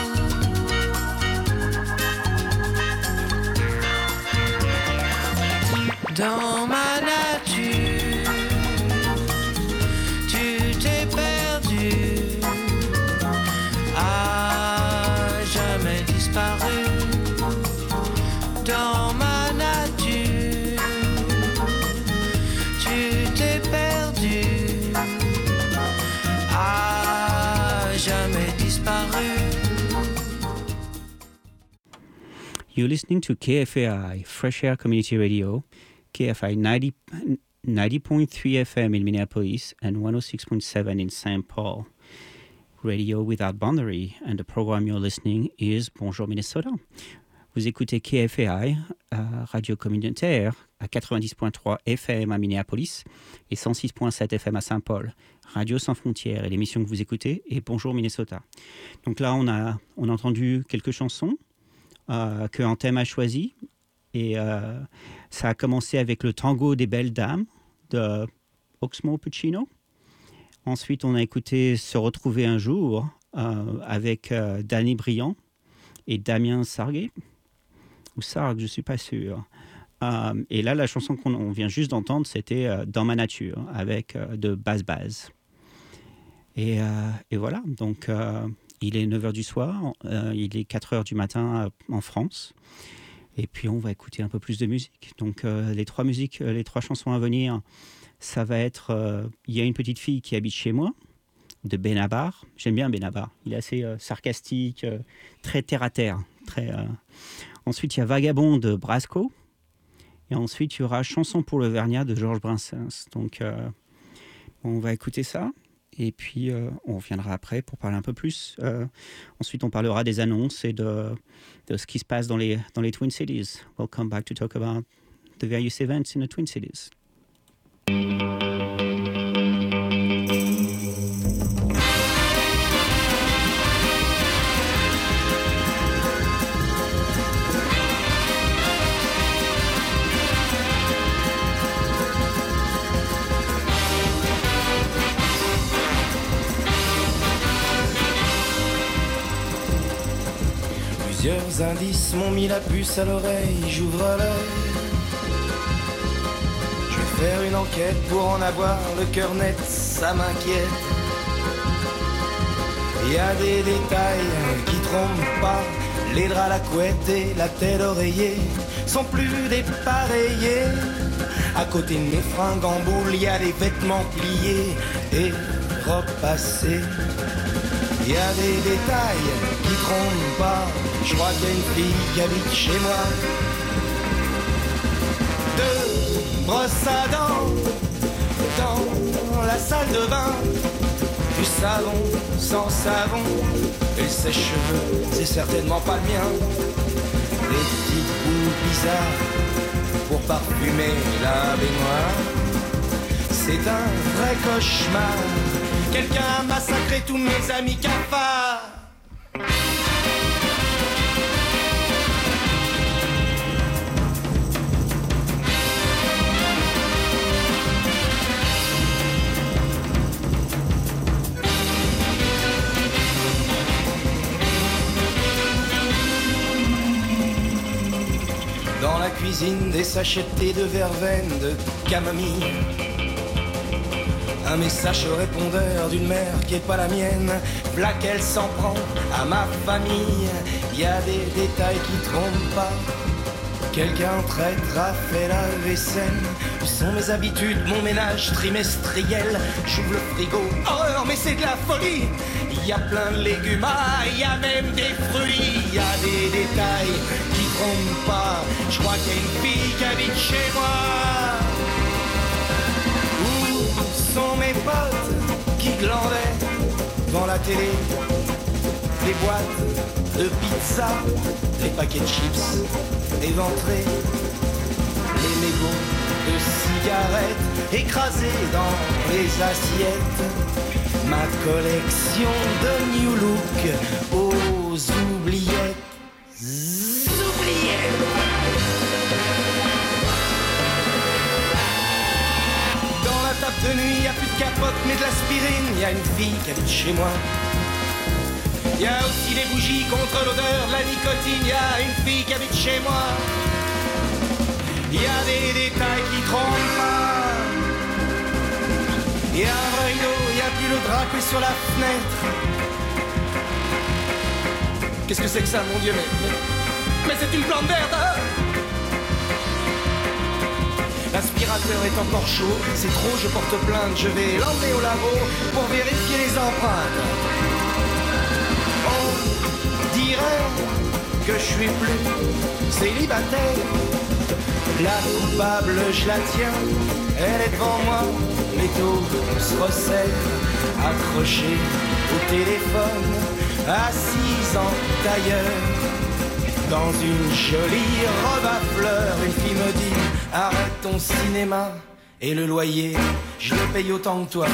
S3: Dans ma nature, tu t'es perdu, à jamais disparu. Dans ma nature, tu t'es perdu, à jamais disparu.
S1: You're listening to K F A I, Fresh Air Community Radio, K F I ninety, ninety point three F M in Minneapolis and one oh six point seven in Saint Paul. Radio Without Boundary, and the program you're listening is Bonjour Minnesota. Vous écoutez K F A I, euh, radio communautaire, à quatre-vingt-dix point trois F M à Minneapolis et cent six point sept F M à Saint-Paul. Radio sans frontières, et l'émission que vous écoutez est Bonjour Minnesota. Donc là, on a, on a entendu quelques chansons euh, que Anthem a choisies. Et euh, ça a commencé avec le tango des belles dames de Oxmo Puccino. Ensuite, on a écouté Se retrouver un jour euh, avec euh, Danny Briand et Damien Sarguet. Ou Sargue, je ne suis pas sûr. Euh, et là, la chanson qu'on on vient juste d'entendre, c'était euh, Dans ma nature avec euh, de Baz Baz. Et, euh, et voilà, donc euh, il est neuf heures du soir, euh, il est quatre heures du matin euh, en France. Et puis, on va écouter un peu plus de musique. Donc, euh, les trois musiques, euh, les trois chansons à venir, ça va être euh, Il y a une petite fille qui habite chez moi, de Benabar. J'aime bien Benabar. Il est assez euh, sarcastique, euh, très terre-à-terre. Très, euh... Ensuite, il y a Vagabond de Brasco. Et ensuite, il y aura Chanson pour le Vernia de Georges Brassens. Donc, euh, on va écouter ça. Et puis, euh, on reviendra après pour parler un peu plus. Euh, ensuite, on parlera des annonces et de, de ce qui se passe dans les, dans les Twin Cities. We'll come back to talk about the various events in the Twin Cities.
S17: Plusieurs indices m'ont mis la puce à l'oreille, j'ouvre l'œil. Je vais faire une enquête pour en avoir le cœur net, ça m'inquiète. Il y a des détails qui trompent pas, Les draps, la couette et la tête oreillée sont plus dépareillés. À côté de mes fringues en boule, y a des vêtements pliés et repassés. Y a des détails qui trompent pas. Je crois qu'il y a une fille qui habite chez moi. Deux brosses à dents dans la salle de bain. Du savon sans savon. Et le sèche-cheveux, c'est certainement pas le mien. Des petites boules bizarres pour parfumer la baignoire. C'est un vrai cauchemar. Quelqu'un a massacré tous mes amis cafards. Dans la cuisine, des sachets de thé de verveine, de camomille. Un message au répondeur d'une mère qui est pas la mienne. V'là qu'elle s'en prend à ma famille. Y a des détails qui trompent pas. Quelqu'un traître a fait la vaisselle. Où sont mes habitudes, mon ménage trimestriel? J'ouvre le frigo, horreur mais c'est de la folie. Y a plein de légumes, ah, y a même des fruits. Y a des détails qui trompent pas. Je crois qu'il y a une fille qui habite chez moi. Où sont mes potes qui glandaient devant la télé? Les boîtes de pizza, les paquets de chips éventrés, les mégots de cigarettes écrasés dans les assiettes. Ma collection de New Look aux oubliettes. Oubliettes. Dans la table de nuit, y a plus de capote mais de l'aspirine. Y a une fille qui habite chez moi. Y a aussi des bougies contre l'odeur de la nicotine. Y a une fille qui habite chez moi. Y a des détails qui trompent pas. Y a un vrai rideau, y a plus le drap qui est sur la fenêtre. Qu'est-ce que c'est que ça, mon Dieu? Mais, mais, mais c'est une plante verte, hein? L'aspirateur est encore chaud, c'est trop, je porte plainte. Je vais l'emmener au labo pour vérifier les empreintes. On dirait que je suis plus célibataire. La coupable, je la tiens, elle est devant moi. Les taux se resserrent, accrochés au téléphone, assise en tailleur. Dans une jolie robe à fleurs, une fille me dit: arrête ton cinéma et le loyer, je le paye autant que toi.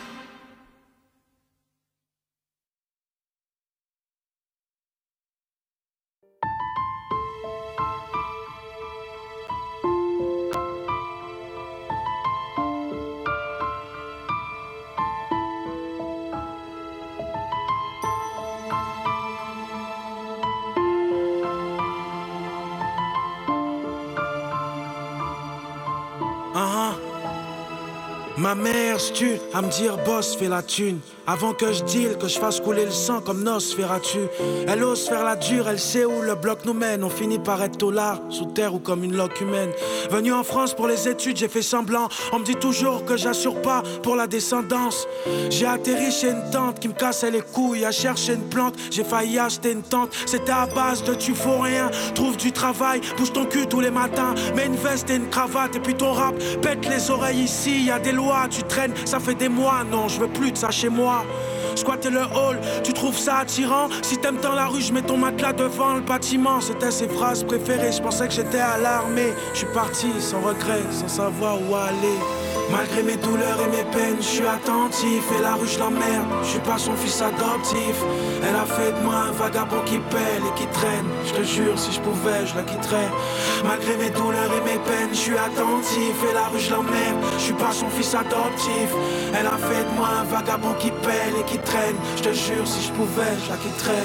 S18: Ma mère se tue à me dire boss fais la thune. Avant que je deal, que je fasse couler le sang comme Nosferatu. Elle ose faire la dure, elle sait où le bloc nous mène. On finit par être taulard, sous terre ou comme une loque humaine. Venu en France pour les études, j'ai fait semblant. On me dit toujours que j'assure pas pour la descendance. J'ai atterri chez une tante qui me cassait les couilles à chercher une plante. J'ai failli acheter une tente, c'était à base de tu faut rien. Trouve du travail, bouge ton cul tous les matins. Mets une veste et une cravate et puis ton rap pète les oreilles ici. Y a des lois, tu traînes, ça fait des mois. Non, je veux plus de ça chez moi. Squatter le hall, tu trouves ça attirant? Si t'aimes dans la rue, je mets ton matelas devant le bâtiment. C'était ses phrases préférées, je pensais que j'étais à l'armée. Je suis parti sans regret, sans savoir où aller. Malgré mes douleurs et mes peines, je suis attentif. Et la rue, je l'emmerde, je suis pas son fils adoptif. Elle a fait de moi un vagabond qui pèle et qui traîne. Je te jure, si je pouvais, je la quitterais. Malgré mes douleurs et mes peines, je suis attentif. Et la rue, je l'emmerde, je suis pas son fils adoptif. Elle a fait de moi un vagabond qui pèle et qui traîne. Je te jure, si je pouvais, je la quitterais.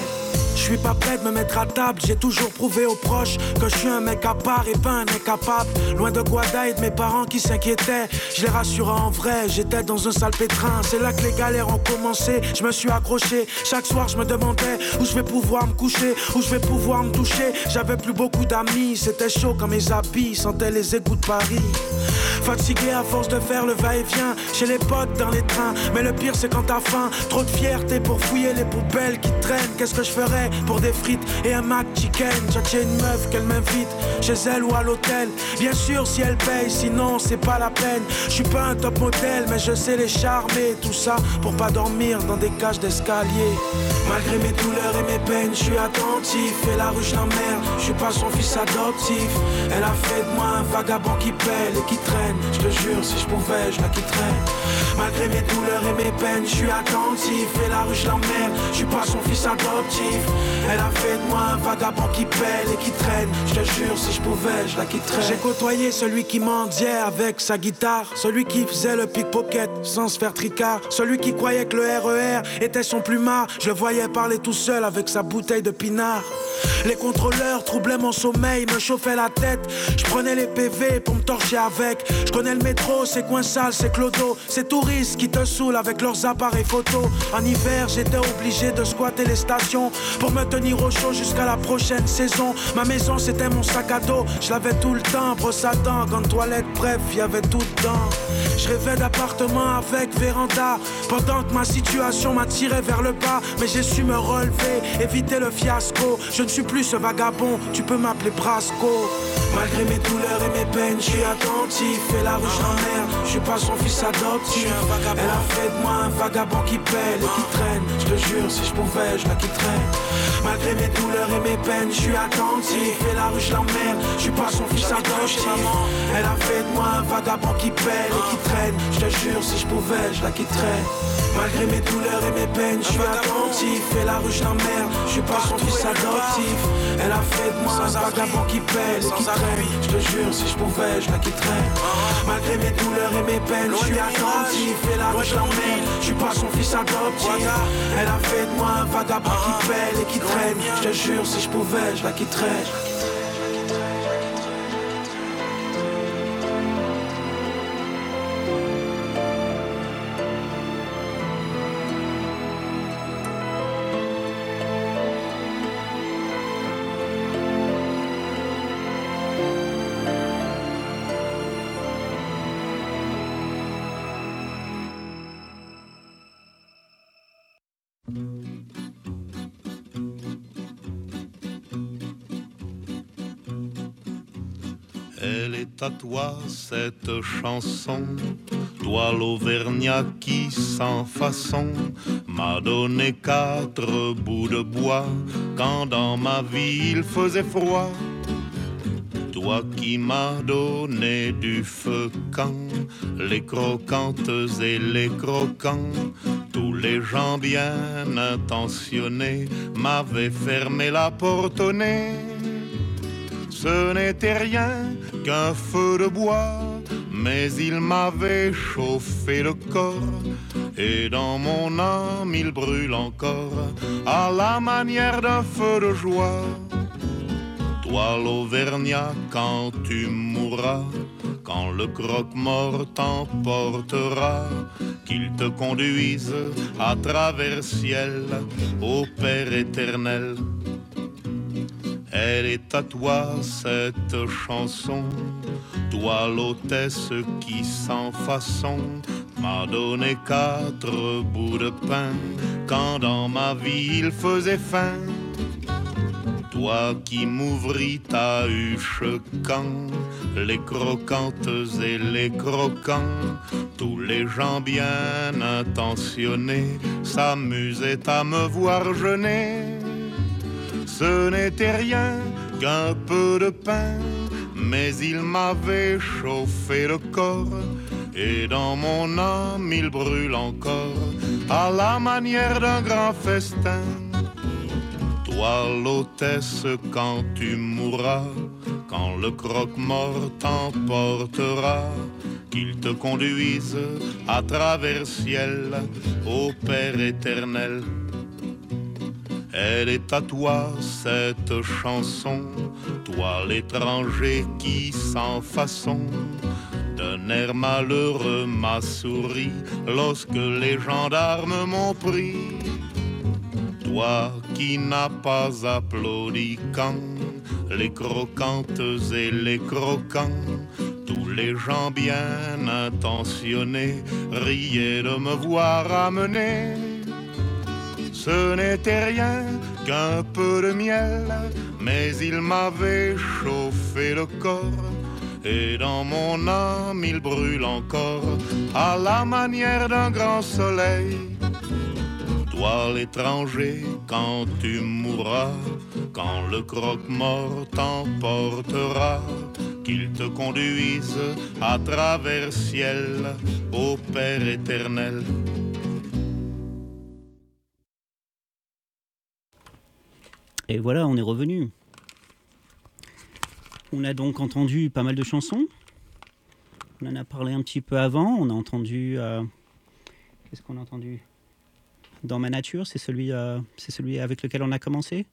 S18: Je suis pas prêt de me mettre à table, j'ai toujours prouvé aux proches que je suis un mec à part et pas un incapable. Loin de Guada et de mes parents qui s'inquiétaient, je les rassurais en vrai, j'étais dans un sale pétrin. C'est là que les galères ont commencé, je me suis accroché. Chaque soir je me demandais où je vais pouvoir me coucher, où je vais pouvoir me toucher. J'avais plus beaucoup d'amis, c'était chaud quand mes habits sentaient les égouts de Paris. Fatigué à force de faire le va-et-vient chez les potes dans les trains. Mais le pire c'est quand t'as faim, trop de fierté pour fouiller les poubelles qui traînent. Qu'est-ce que je ferais pour des frites et un Mac Chicken? J'ai une meuf qu'elle m'invite chez elle ou à l'hôtel. Bien sûr si elle paye, sinon c'est pas la peine. Je suis pas un top modèle mais je sais les charmer. Tout ça pour pas dormir dans des cages d'escalier. Malgré mes douleurs et mes peines, je suis attentif. Et la rue je l'emmerde, je suis pas son fils adoptif. Elle a fait de moi un vagabond qui pèle et qui traîne. Je te jure si je pouvais je la quitterais. Malgré mes douleurs et mes peines, je suis attentif. Et la rue je l'emmerde, je suis pas son fils adoptif. Elle a fait de moi un vagabond qui pèle et qui traîne. Je te jure si je pouvais je la quitterais. J'ai côtoyé celui qui mendiait avec sa guitare, celui qui faisait le pickpocket sans se faire tricard, celui qui croyait que le R E R était son plumard. Je le voyais parler tout seul avec sa bouteille de pinard. Les contrôleurs troublaient mon sommeil, me chauffaient la tête. Je prenais les P V pour me torcher avec. Je connais le métro, c'est coin sale, c'est clodo. Ces touristes qui te saoulent avec leurs appareils photo. En hiver, j'étais obligé de squatter les stations pour me tenir au chaud jusqu'à la prochaine saison. Ma maison, c'était mon sac à dos. Je l'avais tout le temps, brosse à dents, gants de toilette, bref, y avait tout dedans. Je rêvais d'appartement avec véranda, pendant que ma situation m'attirait vers le bas. Mais j'ai su me relever, éviter le fiasco. Je ne suis plus ce vagabond, tu peux m'appeler Brasco. Malgré mes douleurs et mes peines, je suis attentif. Et la rue je l'emmerde, je suis pas son fils adoptif. Elle a fait de moi un vagabond qui pèle et qui traîne. Je te jure si je pouvais je la quitterais. Malgré mes douleurs et mes peines, je suis attentif. Et la rue je l'emmerde, je suis pas son fils adoptif. Elle a fait de moi un vagabond qui pèle et qui traîne. Je te jure si je pouvais je la quitterais. Malgré mes douleurs et mes peines, je suis attentif. Et la rue je l'emmerde, je suis pas son fils adoptif. Elle a fait de moi un vagabond qui pèle et qui traîne. Je te jure si je pouvais je la quitterais. Malgré mes douleurs et mes peines, je suis attentif. Et la rue je l'emmerde, je suis pas son fils adoptif. Elle a fait de moi un vagabond qui pèle et qui traîne. Je te jure si je pouvais je la quitterais.
S19: Elle est à toi cette chanson, toi l'Auvergnat qui sans façon m'a donné quatre bouts de bois quand dans ma vie il faisait froid. Toi qui m'as donné du feu quand les croquantes et les croquants, tous les gens bien intentionnés m'avaient fermé la porte au nez. Ce n'était rien qu'un feu de bois, mais il m'avait chauffé le corps. Et dans mon âme il brûle encore à la manière d'un feu de joie. Toi l'Auvergnat quand tu mourras, quand le croque-mort t'emportera, qu'il te conduise à travers ciel au Père éternel. Elle est à toi cette chanson, toi l'hôtesse qui sans façon m'a donné quatre bouts de pain quand dans ma vie il faisait faim. Toi qui m'ouvris ta huche quand les croquantes et les croquants, tous les gens bien intentionnés s'amusaient à me voir jeûner. Ce n'était rien qu'un peu de pain, mais il m'avait chauffé le corps. Et dans mon âme il brûle encore à la manière d'un grand festin. Toi l'hôtesse quand tu mourras, quand le croque-mort t'emportera, qu'il te conduise à travers ciel au Père éternel. Elle est à toi cette chanson, toi l'étranger qui sans façon d'un air malheureux m'a souri lorsque les gendarmes m'ont pris. Toi qui n'as pas applaudi quand les croquantes et les croquants, tous les gens bien intentionnés riaient de me voir amener. Ce n'était rien qu'un peu de miel, mais il m'avait chauffé le corps. Et dans mon âme il brûle encore à la manière d'un grand soleil. Toi l'étranger, quand tu mourras, quand le croque-mort t'emportera, qu'il te conduise à travers ciel au Père éternel.
S1: Et voilà, on est revenu. On a donc entendu pas mal de chansons. On en a parlé un petit peu avant. On a entendu... Euh, qu'est-ce qu'on a entendu ? Dans ma nature, c'est celui, euh, c'est celui avec lequel on a commencé.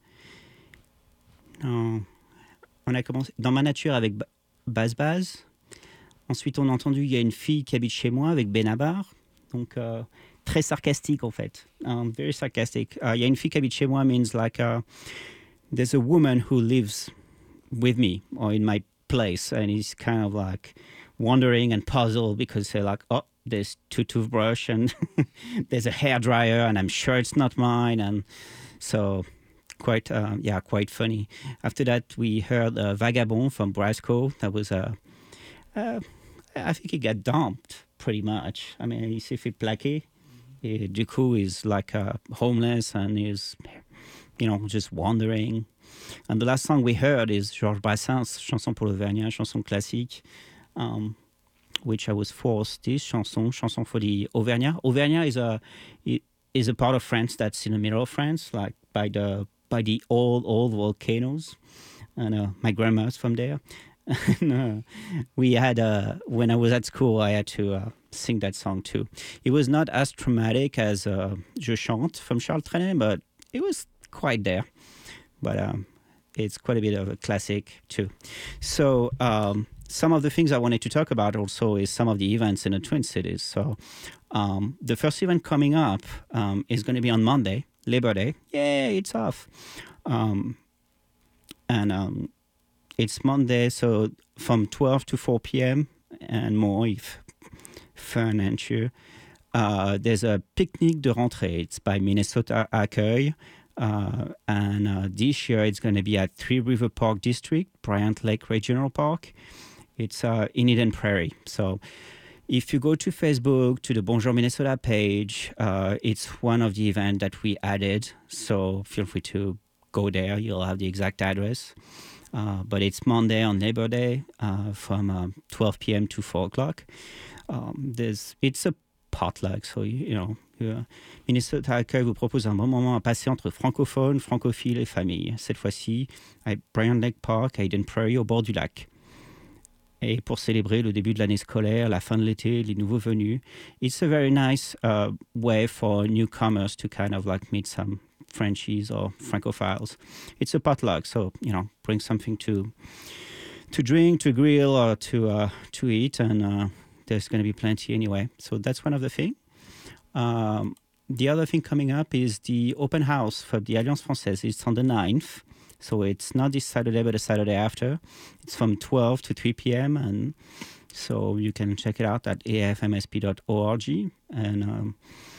S1: Non. On a commencé dans ma nature avec Baz Baz. Ensuite, on a entendu il y a une fille qui habite chez moi avec Benabar. Donc, euh, très sarcastique en fait. Um, very sarcastic. Uh, il y a une fille qui habite chez moi means like uh, there's a woman who lives with me or in my place, and he's kind of like wondering and puzzled because they're like, oh, there's two toothbrush and there's a hair dryer and I'm sure it's not mine, and so quite uh, yeah quite funny. After that we heard uh, Vagabond from Brasco. That was a uh, uh, I think he got dumped pretty much. I mean, il s'est fait plaquer. Et du coup he's like uh, homeless and he's, you know, just wandering. And the last song we heard is Georges Brassens, Chanson pour l'Auvergnat, chanson classique, um, which I was forced, this chanson, chanson for the Auvergnat. Auvergnat is a is a part of France that's in the middle of France, like by the by the old old volcanoes. And uh, my grandma's from there. And, uh, we had uh, when I was at school, I had to uh, sing that song too. It was not as traumatic as uh, Je chante from Charles Trenet, but it was quite there. But um, it's quite a bit of a classic too. So um, some of the things I wanted to talk about also is some of the events in the Twin Cities. So um, the first event coming up um, is going to be on Monday, Labor Day. Yay, it's off. Um, and um, it's Monday, so from twelve to four p.m. and more, if fun and sure. Uh, there's a picnic de rentrée. It's by Minnesota Accueil. Uh, and uh, this year it's going to be at Three River Park District, Bryant Lake Regional Park. It's uh, in Eden Prairie. So if you go to Facebook, to the Bonjour Minnesota page, uh, it's one of the events that we added. So feel free to go there. You'll have the exact address. Uh, but it's Monday on Labor Day uh, from uh, twelve p.m. to four o'clock. Um, there's, it's a potluck, so you, you know, uh, Minnesota Accueil vous propose un bon moment à passer entre francophones, francophiles et familles. Cette fois-ci, à Bryant Lake Park, à Eden Prairie, au bord du lac. Et pour célébrer le début de l'année scolaire, la fin de l'été, les nouveaux venus, it's a very nice uh, way for newcomers to kind of like meet some Frenchies or Francophiles. It's a potluck, so, you know, bring something to to drink, to grill, or to uh, to eat, and uh, there's going to be plenty anyway. So that's one of the things. Um, the other thing coming up is the open house for the Alliance Française. It's on the ninth, so it's not this Saturday, but the Saturday after. It's from twelve to three p.m., and so you can check it out at a f m s p dot org, and um,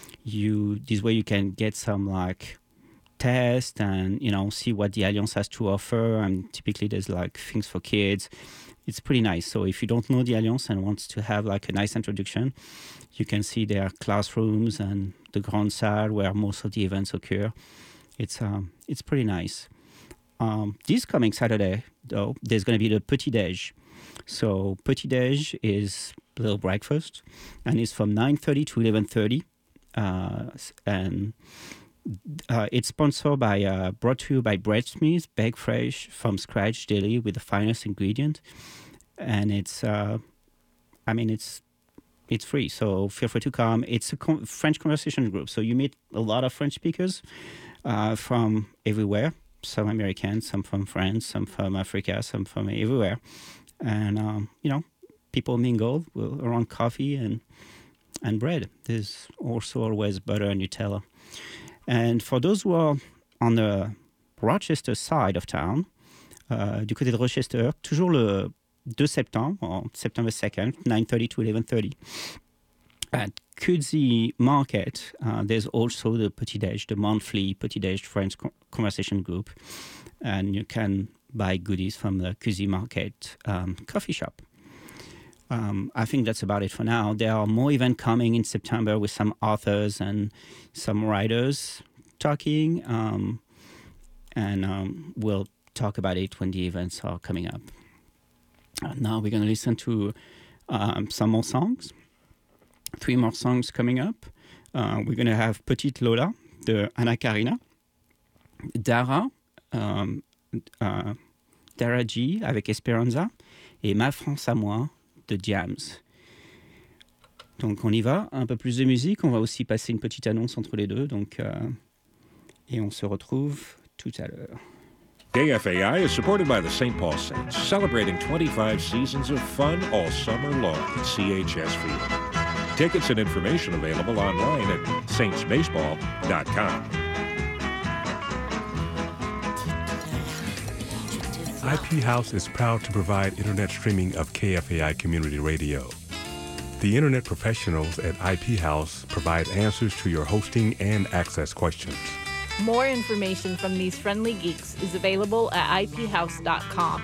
S1: you this way you can get some like test and, you know, see what the Alliance has to offer. And typically there's like things for kids. It's pretty nice. So if you don't know the Alliance and wants to have like a nice introduction, you can see their classrooms and the Grande Salle where most of the events occur. It's um it's pretty nice. Um, this coming Saturday, though, there's going to be the Petit Déj. So Petit Déj is a little breakfast, and it's from nine thirty to eleven thirty. Uh, and Uh, it's sponsored by, uh, brought to you by Bread Smith, baked fresh from scratch daily with the finest ingredient, and it's, uh, I mean, it's, it's free. So feel free to come. It's a con- French conversation group, so you meet a lot of French speakers, uh, from everywhere. Some Americans, some from France, some from Africa, some from everywhere. And, um, you know, people mingle around coffee and and bread. There's also always butter and Nutella. And for those who are on the Rochester side of town, uh, du côté de Rochester, toujours le deux septembre, on September second, nine thirty to eleven thirty. At Cudsey Market, uh, there's also the Petit Déj, the monthly Petit Déj Friends co- conversation group. And you can buy goodies from the Cudsey Market um, coffee shop. Um, I think that's about it for now. There are more events coming in September with some authors and some writers talking. Um, and um, we'll talk about it when the events are coming up. Uh, now we're going to listen to um, some more songs. Three more songs coming up. Uh, we're going to have Petite Lola de Anna Karina, Dara, um, uh, Dara G avec Esperanza, et Ma France à moi de Diams. Donc on y va, un peu plus de musique. On va aussi passer une petite annonce entre les deux. Donc, euh, et on se retrouve tout à l'heure.
S6: K F A I is supported by the Saint Paul Saints, celebrating twenty-five seasons of fun all summer long at C H S Field. Tickets and information available online at saints baseball dot com.
S20: I P House is proud to provide internet streaming of K F A I Community Radio. The internet professionals at I P House provide answers to your hosting and access questions.
S21: More information from these friendly geeks is available at I P house dot com.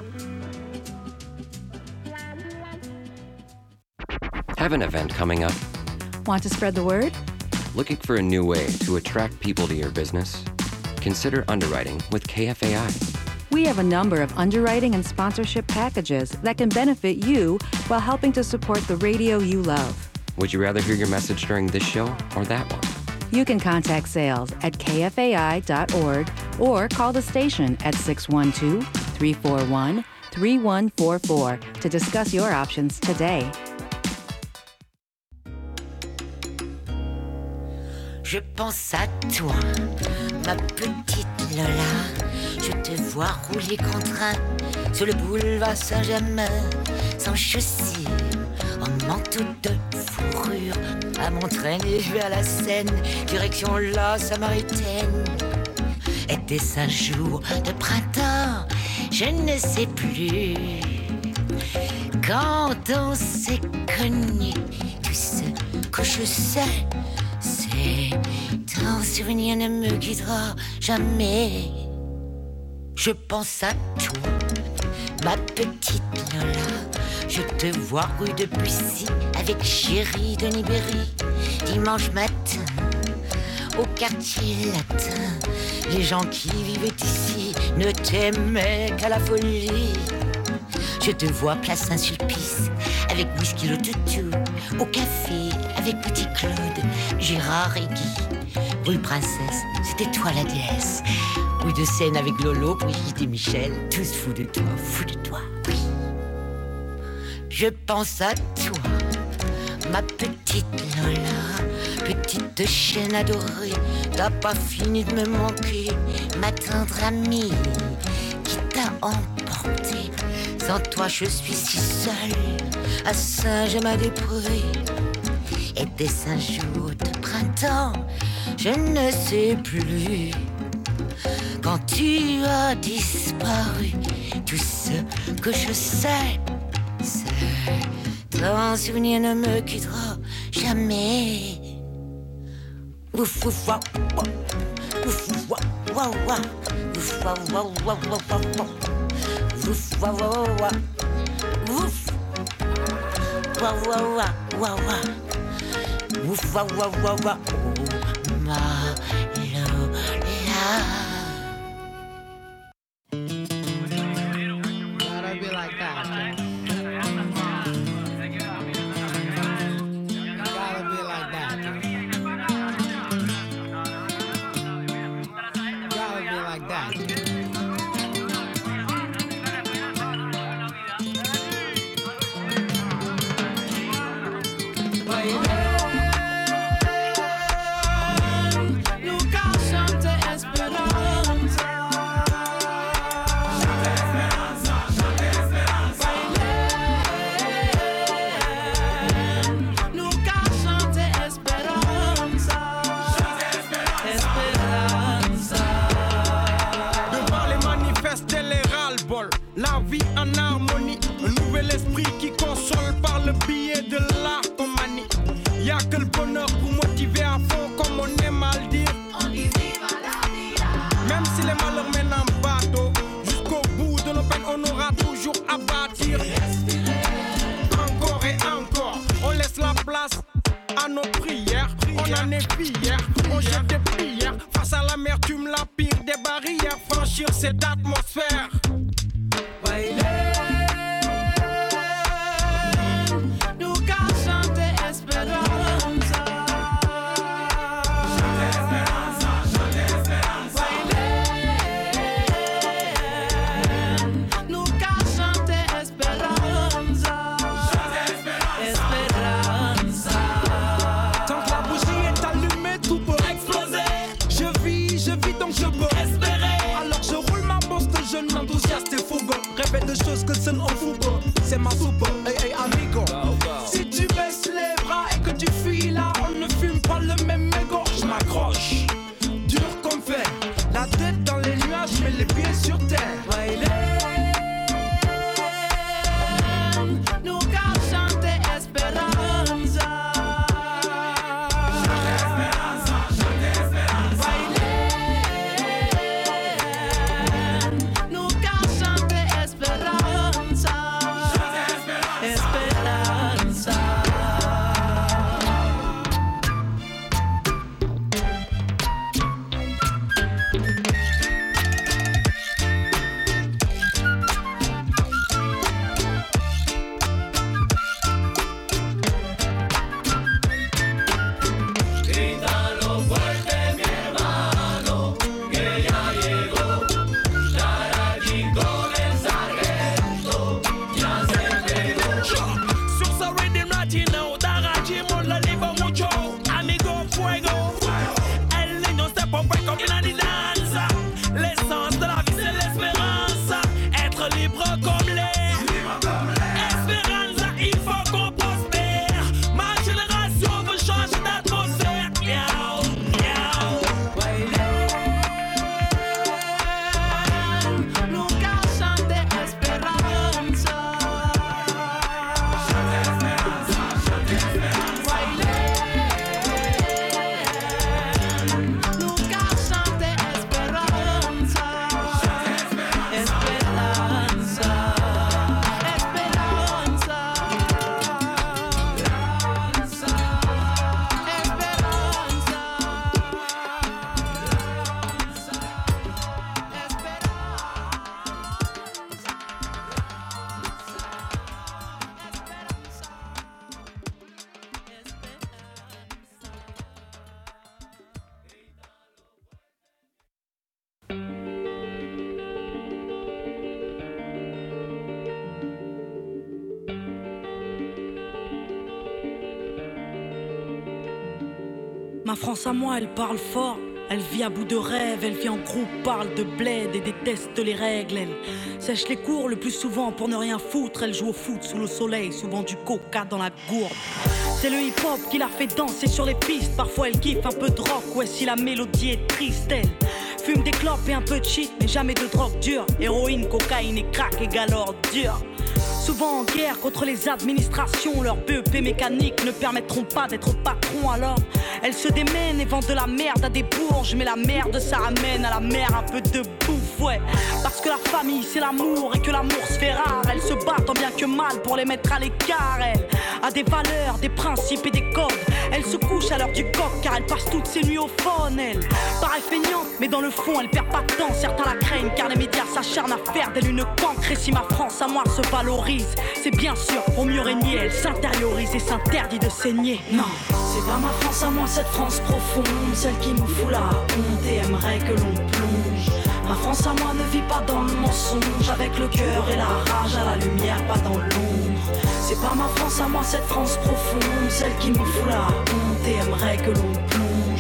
S22: Have an event coming up?
S23: Want to spread the word?
S22: Looking for a new way to attract people to your business? Consider underwriting with K F A I.
S23: We have a number of underwriting and sponsorship packages that can benefit you while helping to support the radio you love.
S22: Would you rather hear your message during this show or that one?
S23: You can contact sales at K F A I dot org or call the station at six one two, three four one, three one four four to discuss your options today.
S24: Je pense à toi, ma petite Lola. Je te vois rouler contraint sur le boulevard Saint-Germain, sans chaussures, en manteau de fourrure, à m'entraîner vers la Seine, direction la Samaritaine. Était-ce un jour de printemps? Je ne sais plus. Quand on s'est connus, tout ce que je sais, c'est ton souvenir ne me quittera jamais. Je pense à toi, ma petite Lola. Je te vois rue de Bussy avec chérie de Nibéry. Dimanche matin, au quartier latin, les gens qui vivaient ici ne t'aimaient qu'à la folie. Je te vois place Saint-Sulpice avec whisky le toutou, au café avec Petit Claude, Gérard et Guy. Rue Princesse, c'était toi la déesse. Rue de Seine avec Lolo, Brigitte et Michel, tous fous de toi, fous de toi, oui. Je pense à toi, ma petite Lola, petite chienne adorée. T'as pas fini de me manquer, ma tendre amie qui t'a emporté. Sans toi je suis si seule, à Saint-Germain-des-Prés. Était-ce un jour de printemps? Je ne sais plus. Quand tu as disparu, tout ce que je sais, c'est ton souvenir ne me quittera jamais. Ouf ouf wa wa, ouf wa wa wa, ouf wa wa wa wa wa wa, ouf wa wa wa, ouf wa wa wa wa wa, ouf wa wa wa wa, oh ma Lola.
S25: Nunca chante esperança.
S18: la vie en harmonie. Un nouvel esprit qui console par le biais de l'arcomanie. Y'a que le bonheur pour motiver à fond, comme on aime à le dire. On y viva la vida. Même si les malheurs mènent en bateau, jusqu'au bout de nos peines, on aura toujours à bâtir. Encore et encore, on laisse la place à nos prières. On en est fiers, on jette des prières. Face à l'amertume, la pire des barrières. Franchir cette atmosphère. Bailer, nous cachons des espérances. Enthousiaste et fougueux, rêver de choses que seul on fout pas. C'est ma soupe, hey hey amigo. Si tu baisses les bras et que tu fuis là, on ne fume pas le même mégot. Je m'accroche, dur comme fer, la tête dans les nuages, mais les pieds sur terre. Nous cachons des espérances.
S2: Ma France à moi, elle parle fort. Elle vit à bout de rêve, elle vit en groupe, parle de bled et déteste les règles. Elle sèche les cours le plus souvent pour ne rien foutre. Elle joue au foot sous le soleil, souvent du coca dans la gourde. C'est le hip-hop qui la fait danser sur les pistes. Parfois elle kiffe un peu de rock, ouais si la mélodie est triste. Elle fume des clopes et un peu de shit, mais jamais de drogue dure. Héroïne, cocaïne et crack égale ordure. Souvent en guerre contre les administrations, leurs B E P mécaniques ne permettront pas d'être patron. Alors elles se démènent et vendent de la merde à des bourges. Mais la merde ça ramène à la mer un peu de bouffe, ouais. Parce que la famille c'est l'amour et que l'amour se fait rare. Elles se battent tant bien que mal pour les mettre à l'écart. Elle a des valeurs, des principes et des codes. Elle se couche à l'heure du coq car elle passe toutes ses nuits au phone. Elle paraît feignante mais dans le fond elle perd pas de temps. Certains la craignent car les médias s'acharnent à faire d'elle une cancre. Et si ma France à moi se valorise, c'est bien sûr pour mieux régner. Elle s'intériorise et s'interdit de saigner. Non, c'est pas ma France à moi, cette France profonde, celle qui nous fout la honte et aimerait que l'on plonge. Ma France à moi ne vit pas dans le mensonge, avec le cœur et la rage à la lumière, pas dans l'ombre. C'est pas ma France à moi, cette France profonde, celle qui nous fout la honte et aimerait que l'on plonge.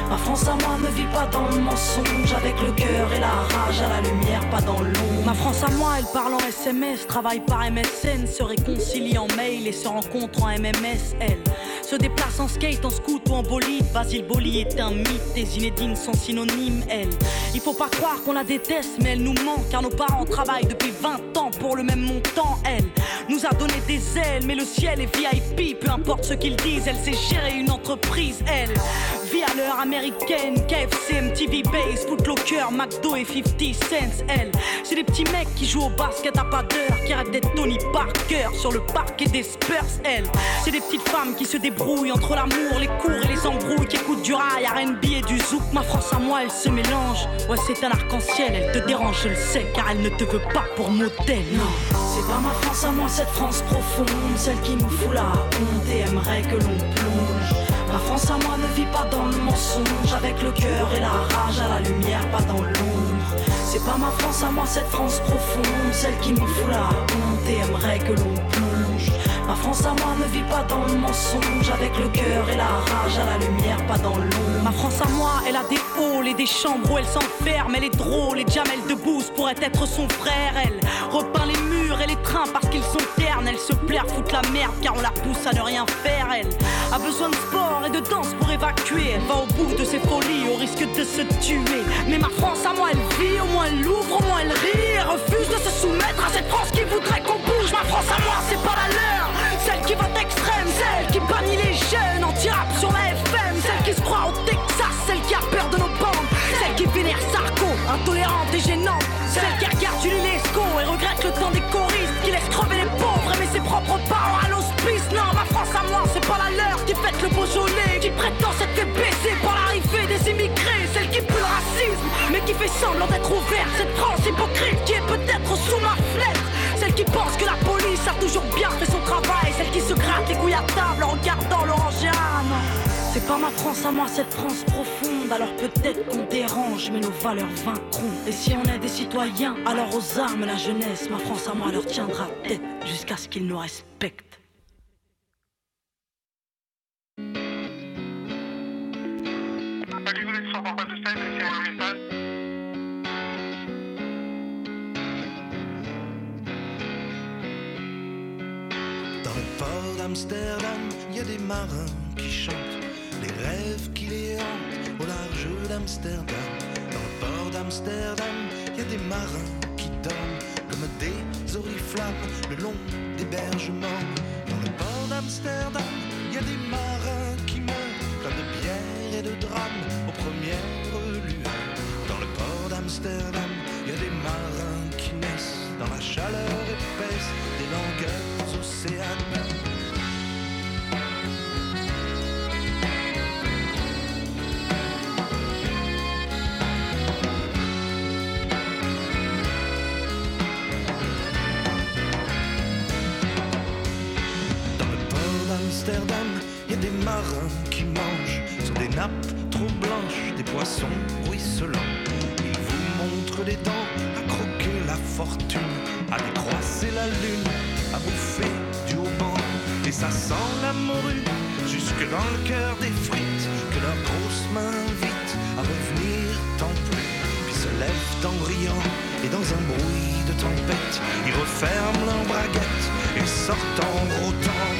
S2: Ma France à moi ne vit pas dans le mensonge, avec le cœur et la rage à la lumière, pas dans l'ombre. Ma France à moi, elle parle en S M S, travaille par M S N, se réconcilie en mail et se rencontre en M M S, elle se déplace en skate, en scoot ou en bolide. Basile Boli est un mythe, des Zinedine sont synonymes, elle. Il faut pas croire qu'on la déteste, mais elle nous manque, car nos parents travaillent depuis vingt ans pour le même montant, elle nous a donné des ailes, mais le ciel est V I P, peu importe ce qu'ils disent, elle sait gérer une entreprise, elle vit à l'heure américaine, K F C, M T V Base, Footlocker, McDo et cinquante cents, elle. C'est des petits mecs qui jouent au basket à pas d'heure, qui rêvent d'être Tony Parker sur le parquet des Spurs, elle. C'est des petites femmes qui se débrouillent entre l'amour, les cours et les embrouilles, qui écoutent du rail, R and B et du zouk. Ma France à moi, elle se mélange, ouais c'est un arc-en-ciel, elle te dérange, je le sais, car elle ne te veut pas pour modèle, non. C'est pas ma France à moi, cette France profonde, celle qui nous fout la honte et aimerait que l'on plonge. Ma France à moi ne vit pas dans le mensonge, avec le cœur et la rage à la lumière, pas dans l'ombre. C'est pas ma France à moi, cette France profonde, celle qui nous fout la honte et aimerait que l'on plonge. Ma France à moi ne vit pas dans le mensonge, avec le cœur et la rage à la lumière, pas dans l'ombre. Ma France à moi, elle a des halls et des chambres où elle s'enferme, elle est drôle et Jamel Debbouze pourrait être son frère, elle repeint les murs et les trains parce qu'ils sont ternes, elle se plaire, fout la merde car on la pousse à ne rien faire, elle a besoin de sport et de danse pour évacuer, elle va au bout de ses folies au risque de se tuer. Mais ma France à moi elle vit, au moins elle ouvre, au moins elle rit, elle refuse de se soumettre à cette France qui voudrait qu'on bouge. Ma France à moi c'est pas la leur, celle qui vote extrême, celle qui bannit les jeunes, anti-rap sur la F M, celle qui se croit au Texas, celle qui a peur de nos bandes, celle qui vénère Sarko, intolérante et gênante, celle qui regarde du l'UNESCO et regrette le temps des choristes, qui laisse crever les pauvres, aimer ses propres parents à l'hospice. Non, ma France à moi, c'est pas la leur, qui fête le Beaujolais, qui prétend s'être fait baisser par l'arrivée des immigrés, celle qui pue le racisme, mais qui fait semblant d'être ouverte, cette France hypocrite qui est peut-être sous ma fenêtre, celle qui pense que la police a toujours bien fait son travail, celle qui se gratte les couilles à table en regardant l'orangéa. Non, c'est pas ma France à moi, cette France profonde, alors peut-être qu'on dérange, mais nos valeurs vaincront. Et si on est des citoyens, alors aux armes la jeunesse, ma France à moi leur tiendra tête, jusqu'à ce qu'ils nous respectent.
S4: Dans le port d'Amsterdam, il y a des marins qui chantent les rêves qui les hantent au large d'Amsterdam. Dans le port d'Amsterdam, il y a des marins qui dorment comme des oriflammes le long des bergements. Dans le port d'Amsterdam, il y a des marins qui meurent plein de bière et de drames aux premières lueurs. Dans le port d'Amsterdam, il y a des marins qui naissent dans la chaleur épaisse des langueurs océanes. Amsterdam, il y a des marins qui mangent sur des nappes trop blanches, des poissons ruisselants. Ils vous montrent les dents à croquer la fortune, à décroisser la lune, à bouffer du haubans. Et ça sent la morue jusque dans le cœur des frites que leurs grosses mains invitent à revenir tant plus. Puis se lèvent en riant et dans un bruit de tempête, ils referment leurs braguettes et sortent en rôtant.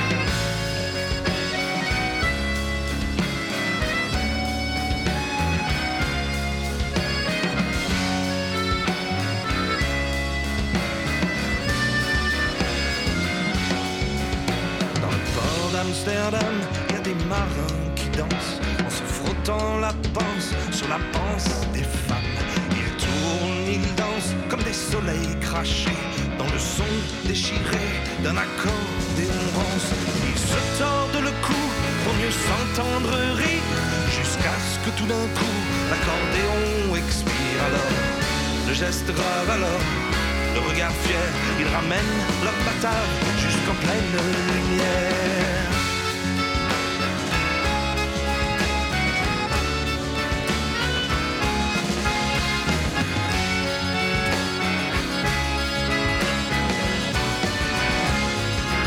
S4: Amsterdam, il y a des marins qui dansent en se frottant la panse sur la panse des femmes. Ils tournent, ils dansent comme des soleils crachés dans le son déchiré d'un accordéon rance. Ils se tordent le cou pour mieux s'entendre rire, jusqu'à ce que tout d'un coup l'accordéon expire. Alors le geste grave, alors le regard fier, ils ramènent leur batave jusqu'en pleine lumière.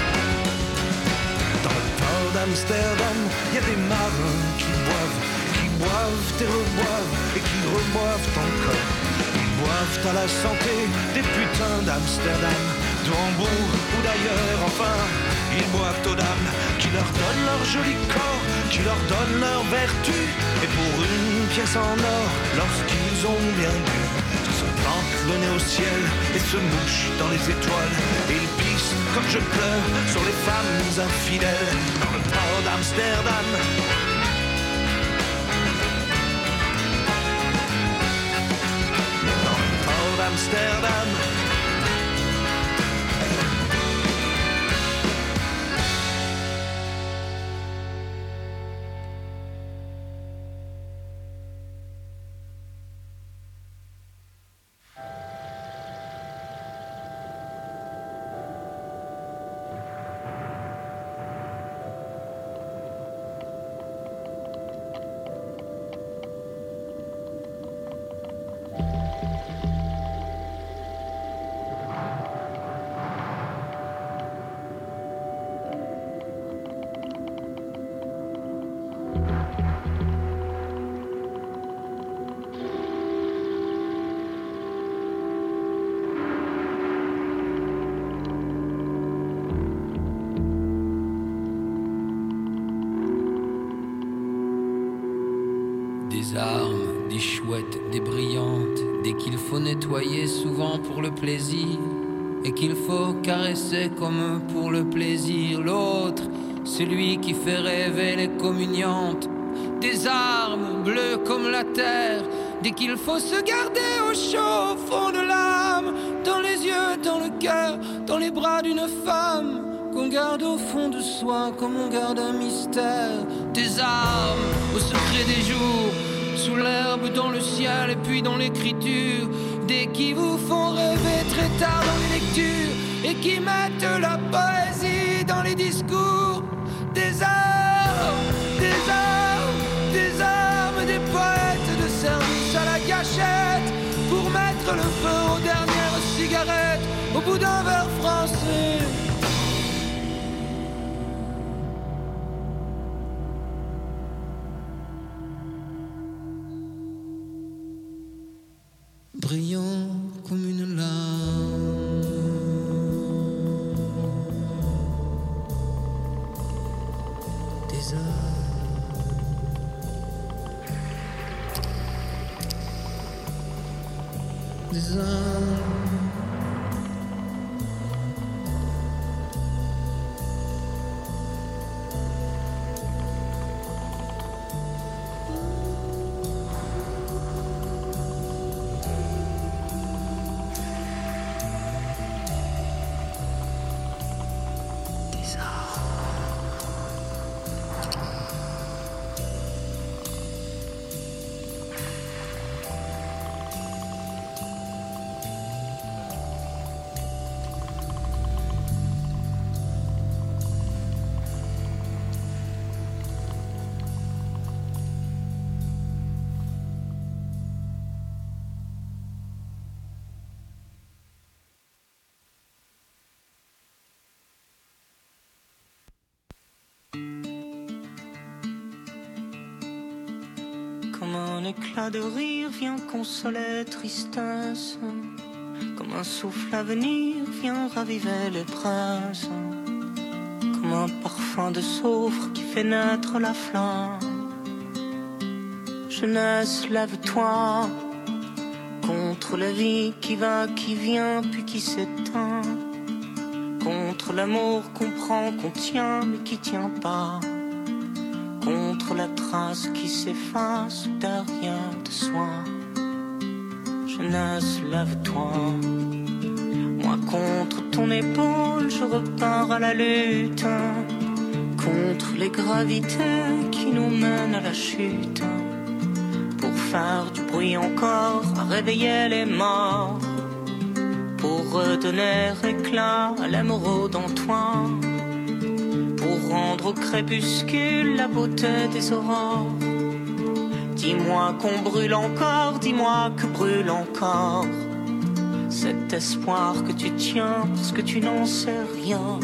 S4: Amsterdam, il y a des marins qui boivent, qui
S11: boivent et reboivent et qui reboivent encore. Ils boivent à la santé des putains d'Amsterdam, de Hambourg ou d'ailleurs, enfin. Ils boivent aux dames qui leur donnent leur joli corps, qui leur donnent leur vertu. Et pour une pièce en or, lorsqu'ils ont bien bu, se plantent le nez au ciel et se mouchent dans les étoiles. Et ils pissent comme je pleure sur les femmes infidèles dans le port d'Amsterdam. Dans le port d'Amsterdam.
S7: Des armes, des chouettes, des brillantes, des qu'il faut nettoyer souvent pour le plaisir, et qu'il faut caresser comme pour le plaisir. L'autre, celui qui fait rêver les communiantes. Des armes bleues comme la terre, dès qu'il faut se garder au chaud au fond de l'âme, dans les yeux, dans le cœur, dans les bras d'une femme, qu'on garde au fond de soi comme on garde un mystère. Des armes au secret des jours, sous l'herbe, dans le ciel et puis dans l'écriture, des qui vous font rêver très tard dans les lectures et qui mettent la poésie dans les discours. Des armes, des armes, des armes, des poètes de service à la gâchette pour mettre le feu aux dernières cigarettes au bout d'un verre français. Brillant comme une larme, des armes, des armes.
S8: Comme un éclat de rire vient consoler tristesse, comme un souffle à venir vient raviver les braises, comme un parfum de soufre qui fait naître la flamme. Jeunesse, lève-toi contre la vie qui va, qui vient, puis qui s'éteint, contre l'amour qu'on prend, qu'on tient, mais qui tient pas, contre la trace qui s'efface derrière de soi. Jeunesse, lève-toi. Moi contre ton épaule, je repars à la lutte, contre les gravités qui nous mènent à la chute, pour faire du bruit encore, à réveiller les morts, pour redonner éclat à l'émeraude en toi, pour rendre au crépuscule la beauté des aurores. Dis-moi qu'on brûle encore, dis-moi que brûle encore cet espoir que tu tiens parce que tu n'en sais rien,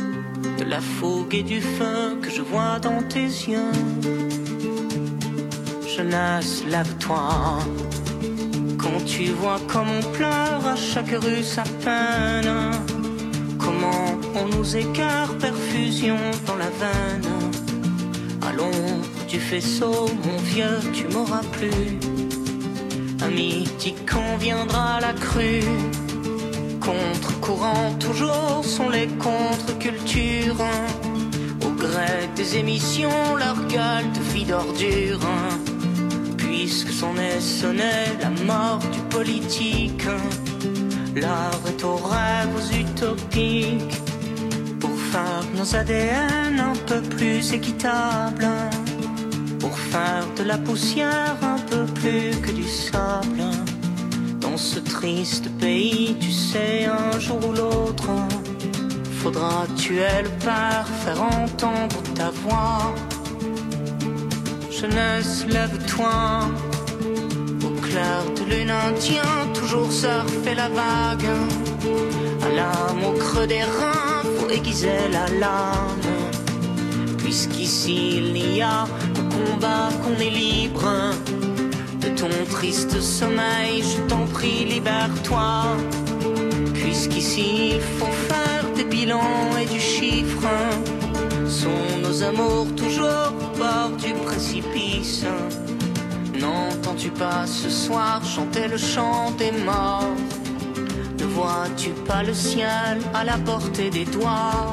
S8: de la fougue et du feu que je vois dans tes yeux. Jeunesse, lève-toi. Quand tu vois comme on pleure à chaque rue sa peine, comment on nous écarte, perfusion dans la veine. À l'ombre du faisceau, mon vieux, tu m'auras plus. À midi quand viendra la crue, contre-courant toujours sont les contre-cultures. Au gré des émissions, leur gueule de vie d'ordure. Puisque s'en est sonné la mort du politique, l'art est aux rêves utopiques. Pour faire nos A D N un peu plus équitables, pour faire de la poussière un peu plus que du sable. Dans ce triste pays, tu sais, un jour ou l'autre, faudra tuer le père, faire entendre ta voix. Jeunesse, lève-toi. Au clair de lune indien, toujours surfer la vague. À l'âme au creux des reins, faut aiguiser la lame. Puisqu'ici il n'y a qu'au combat qu'on est libre. De ton triste sommeil, je t'en prie, libère-toi. Puisqu'ici il faut faire des bilans et du chiffre. Sont nos amours toujours au bord du précipice? N'entends-tu pas ce soir chanter le chant des morts? Ne vois-tu pas le ciel à la portée des doigts?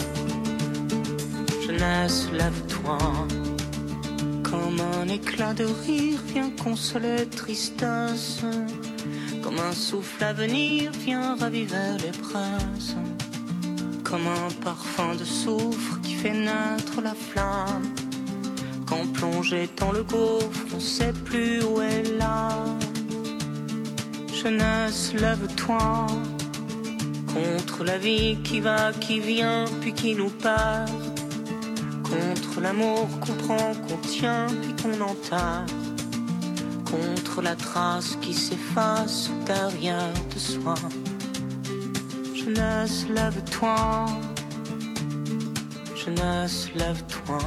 S8: Jeunesse, lève-toi. Comme un éclat de rire vient consoler tristesse. Comme un souffle à venir vient raviver les presses. Comme un parfum de soufre qui fait naître la flamme. Quand plongé dans le gouffre, on sait plus où est l'âme. Jeunesse, lève-toi. Contre la vie qui va, qui vient, puis qui nous perd. Contre l'amour qu'on prend, qu'on tient, puis qu'on enterre. Contre la trace qui s'efface derrière de soi. Jeunesse, lève-toi. Jeunesse, lève-toi.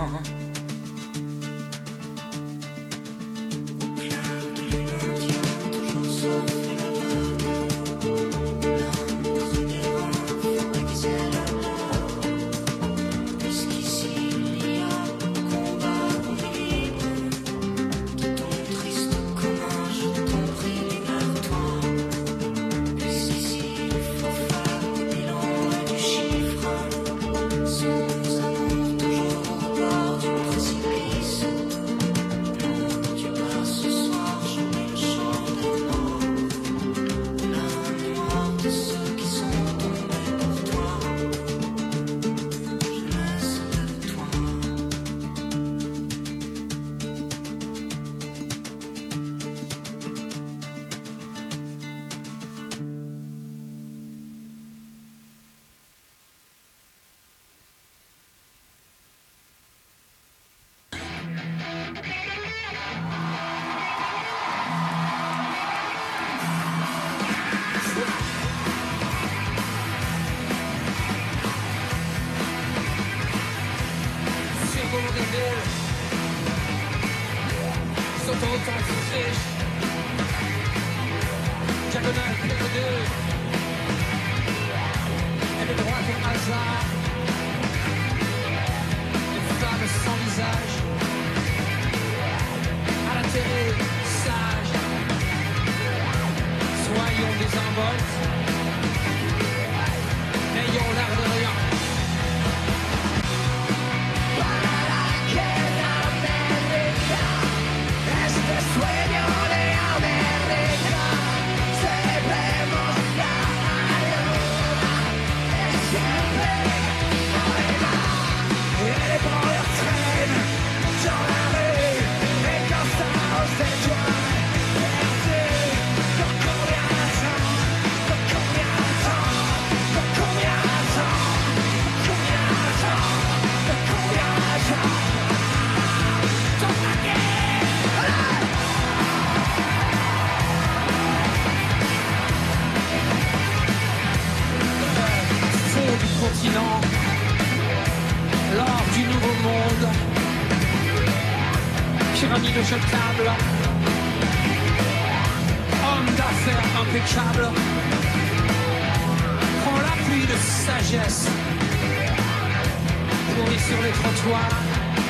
S5: pyramide jetable, homme d'affaires impeccable, prend l'appui de sagesse, pourri sur les trottoirs,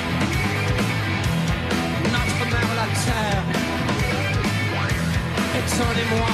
S5: notre mère la terre, étonnez-moi.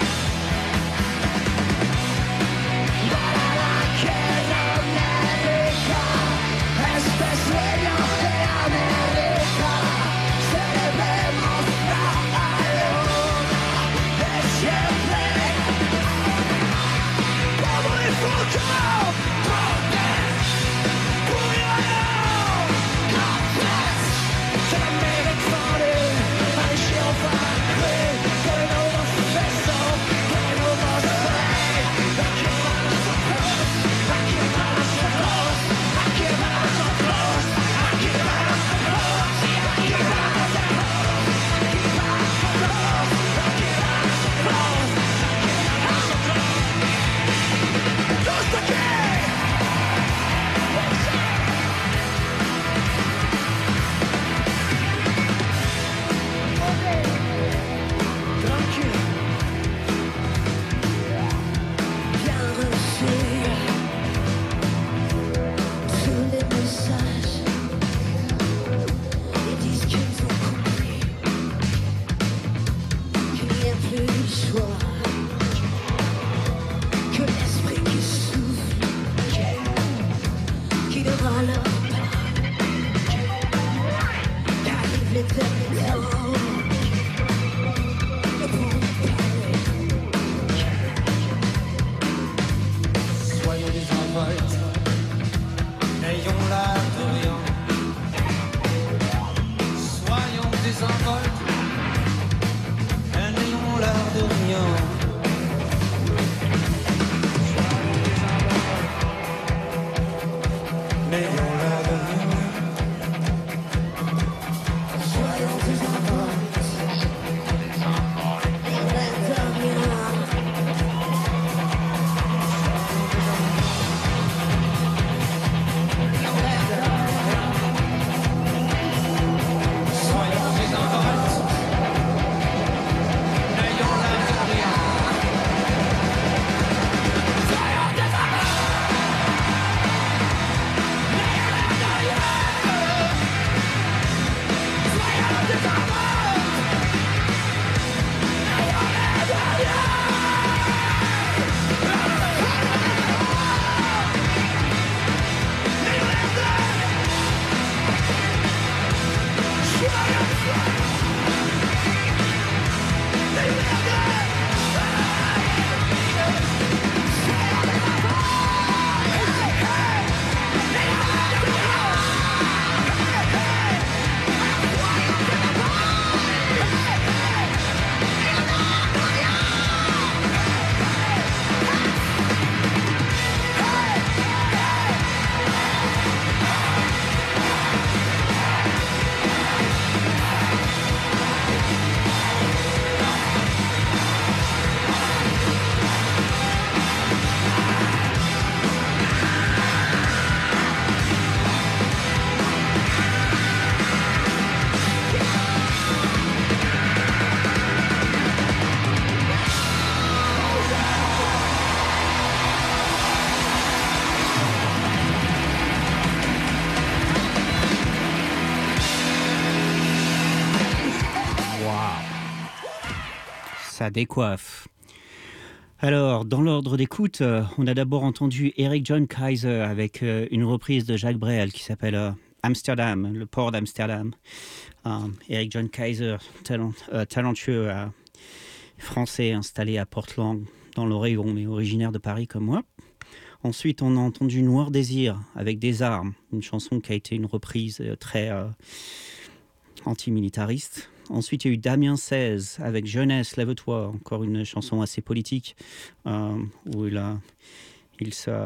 S1: Ça décoiffe. Alors, dans l'ordre d'écoute, euh, on a d'abord entendu Eric John Kaiser avec euh, une reprise de Jacques Brel qui s'appelle euh, Amsterdam, le port d'Amsterdam. Euh, Eric John Kaiser, talent, euh, talentueux euh, français installé à Portland, dans l'Oregon, mais originaire de Paris comme moi. Ensuite, on a entendu Noir Désir avec Des Armes, une chanson qui a été une reprise euh, très euh, antimilitariste. Ensuite, il y a eu Damien seize avec Jeunesse, lève-toi, encore une chanson assez politique, euh, où il, a, il, se,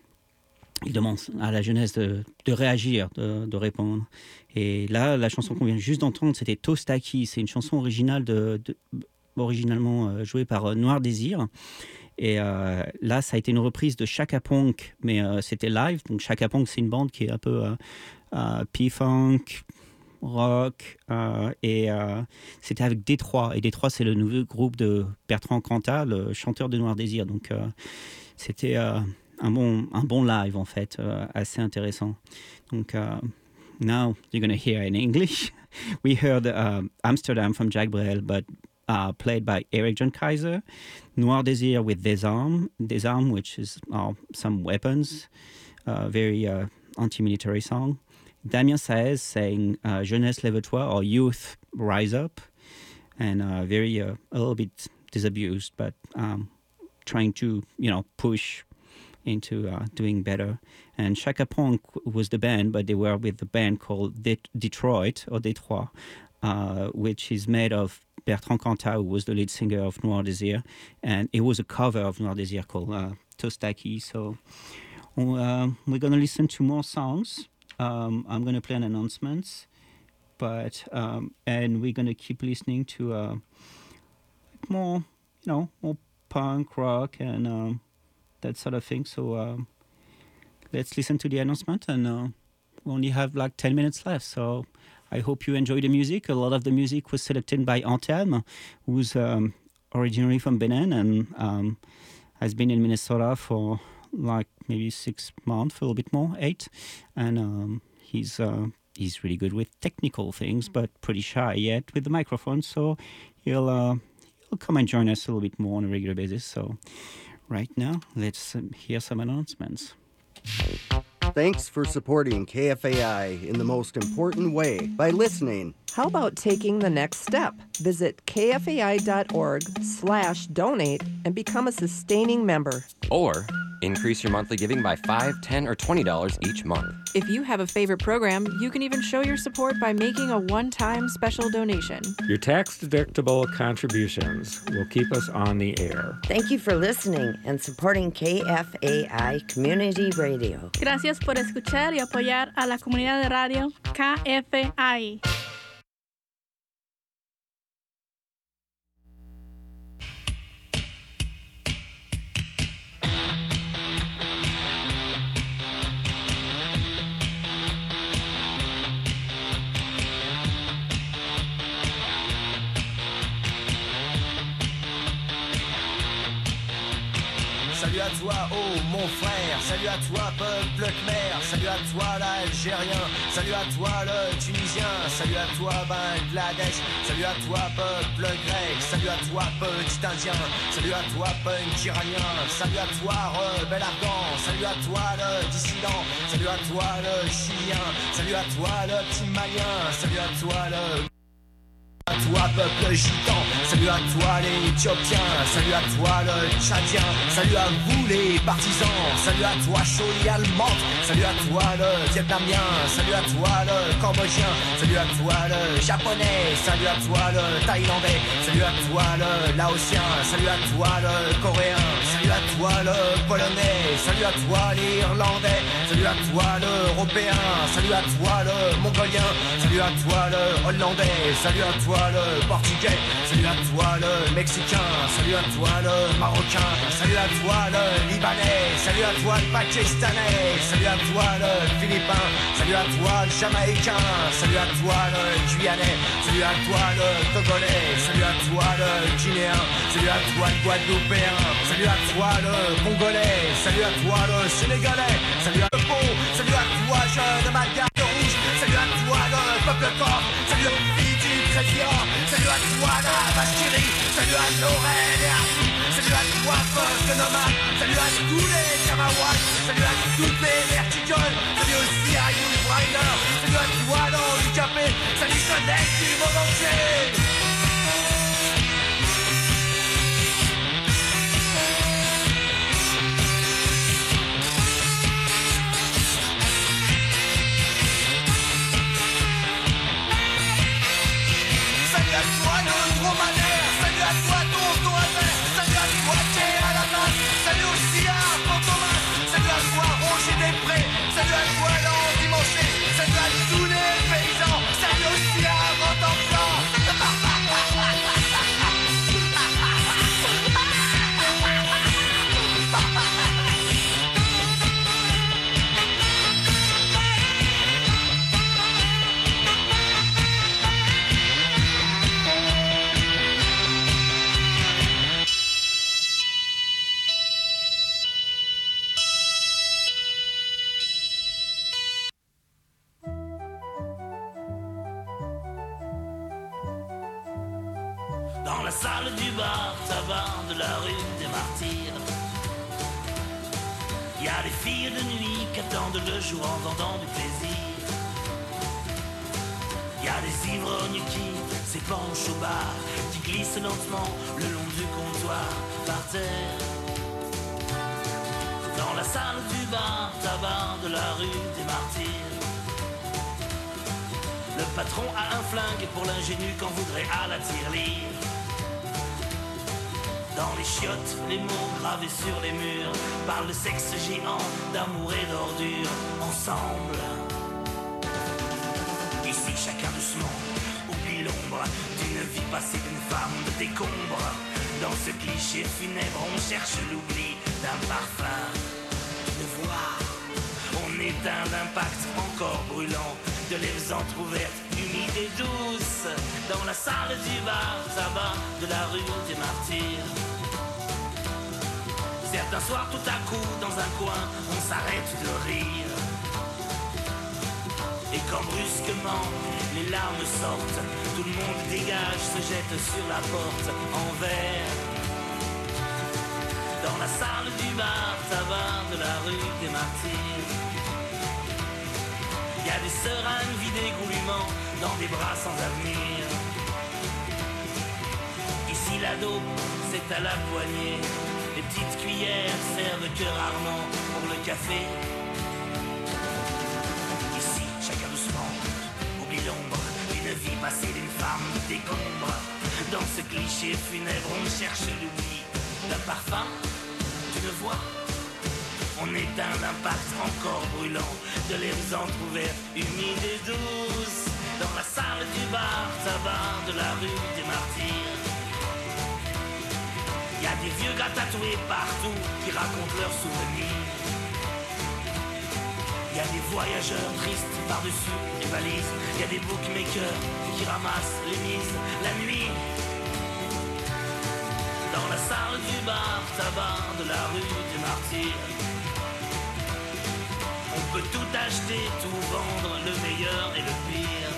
S1: il demande à la jeunesse de, de réagir, de, de répondre. Et là, la chanson qu'on vient juste d'entendre, c'était Tostaki. C'est une chanson originale de, de, originalement euh, jouée par euh, Noir Désir. Et euh, là, ça a été une reprise de Chaka Ponk, mais euh, c'était live. Donc Chaka Ponk, c'est une bande qui est un peu euh, euh, P-Funk, rock, euh, et euh, c'était avec Détroit. Et Détroit, c'est le nouveau groupe de Bertrand Cantat, le chanteur de Noir Désir. Donc, euh, c'était euh, un, bon, un bon live, en fait, euh, assez intéressant. Donc, uh, now you're going to hear in English. We heard uh, Amsterdam from Jacques Brel, but uh, played by Eric John Kaiser. Noir Désir with Des Armes, Des Armes, which is uh, some weapons, uh, very uh, anti-military song. Damien Saez saying uh, Jeunesse lève-toi, or Youth Rise Up, and uh, very uh, a little bit disabused, but um, trying to, you know, push into uh, doing better. And Chaka Ponk was the band, but they were with the band called De- Detroit or Détroit, uh, which is made of Bertrand Cantat, who was the lead singer of Noir Désir, and it was a cover of Noir Désir called uh, Tostaki. So uh, we're going to listen to more songs. Um, I'm going to play an announcement, but um, and we're going to keep listening to uh, more, you know, more punk rock and um, that sort of thing. So uh, let's listen to the announcement, and uh, we only have like ten minutes left. So I hope you enjoy the music. A lot of the music was selected by Antelme, who's um, originally from Benin and um, has been in Minnesota for like maybe six months, a little bit more, eight, and um, he's uh, he's really good with technical things, but pretty shy yet with the microphone. So he'll uh, he'll come and join us a little bit more on a regular basis. So right now, let's um, hear some announcements.
S9: Thanks for supporting K F A I in the most important way by listening.
S10: How about taking the next step? Visit kfai.org slash donate and become a sustaining member.
S22: Or increase your monthly giving by five dollars, ten dollars, or twenty dollars each month.
S12: If you have a favorite program, you can even show your support by making a one-time special donation.
S13: Your tax-deductible contributions will keep us on the air.
S24: Thank you for listening and supporting K F A I Community Radio.
S25: Gracias por escuchar y apoyar a la comunidad de radio K F I.
S17: Salut à toi, oh mon frère, salut à toi peuple khmer, salut à toi l'Algérien, salut à toi le Tunisien, salut à toi Bangladesh, salut à toi peuple grec, salut à toi petit Indien, salut à toi punk iranien, salut à toi rebelle afghan, salut à toi le dissident, salut à toi le chilien, salut à toi le petit malien, salut à toi le... à toi peuple gitan, salut à toi les Éthiopiens, salut à toi le Tchadien, salut à vous les partisans, salut à toi Choli allemande, salut à toi le Vietnamien, salut à toi le Cambodgien, salut à toi le Japonais, salut à toi le Thaïlandais, salut à toi le Laotien, salut à toi le Coréen, salut à toi le Polonais, salut à toi l'Irlandais, salut à toi l'Européen, salut à toi le Mongolien, salut à toi le Hollandais, salut à toi le Portugais, salut à toi le Mexicain, salut à toi le Marocain, salut à toi le Libanais, salut à toi le Pakistanais, salut à toi le Philippin, salut à toi le Jamaïcain, salut à toi le Guyanais, salut à toi le Togolais, salut à toi le Guinéen, salut à toi le Guadeloupéen, salut à toi le Congolais, salut à toi le Sénégalais, salut à le Pau, salut à toi jeune Malgache rouge, salut à toi le peuple corps, salut aux filles du Créfiant, salut à toi la vache qui rit, salut à Lorraine et Arthur, salut à toi peuple nomade, salut à tous les Kamawats, salut à toutes les vertigoles, salut aussi à You Brainer, salut à toi l'handicapé, salut jeunesse du monde entier. Salut à toi le dromadaire, salut à toi tonton Albert, salut à toi qui est à la main, salut aussi à Fantomas.
S4: la salle du bar tabac de la rue des Martyrs. Y a des filles de nuit qui attendent le jour en vendant du plaisir. Y a des ivrognes qui s'épanchent au bar, qui glissent lentement le long du comptoir par terre. Dans la salle du bar tabac de la rue des Martyrs. Le patron a un flingue pour l'ingénu qu'on voudrait à la tirelire. Dans les chiottes, les mots gravés sur les murs parlent de sexe géant, d'amour et d'ordure ensemble. Ici chacun doucement oublie l'ombre d'une vie passée d'une femme de décombre. Dans ce cliché funèbre on cherche l'oubli d'un parfum, d'une voix. On éteint d'impact encore brûlant de lèvres entr'ouvertes, humides et douces. Dans la salle du bar tabac de la rue des Martyrs. Certains soirs tout à coup dans un coin on s'arrête de rire. Et quand brusquement les larmes sortent, tout le monde dégage, se jette sur la porte en verre. Dans la salle du bar tabac de la rue des Martyrs. Y a des seringues vidées goulûment dans des bras sans avenir. Ici la dope c'est à la poignée. Les petites cuillères servent que rarement pour le café. Ici chacun doucement oublie l'ombre d'une vie passée d'une femme décombre. Dans ce cliché funèbre on cherche l'oubli d'un parfum, d'une voix. On éteint l'impact encore brûlant de lèvres entr'ouvertes, humides et douces. Dans la salle du bar tabac de la rue des Martyrs. Y a des vieux gars tatoués partout qui racontent leurs souvenirs. Y a des voyageurs tristes par-dessus les valises. Y a des bookmakers qui ramassent les mises la nuit. Dans la salle du bar tabac de la rue des Martyrs. On peut tout acheter, tout vendre, le meilleur et le pire.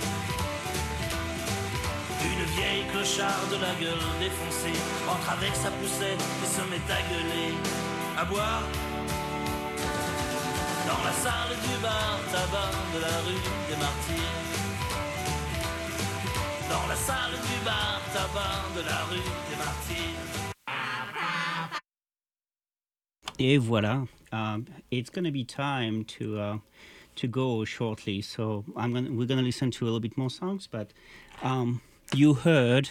S4: Une vieille clocharde de la gueule défoncée entre avec sa poussette et se met à gueuler, à boire. Dans la salle du bar tabac de la rue des Martyrs. Dans la salle du bar tabac de la rue des Martyrs.
S1: Et voilà. Um, it's going to be time to uh, to go shortly, so I'm gonna, we're going to listen to a little bit more songs. But um, you heard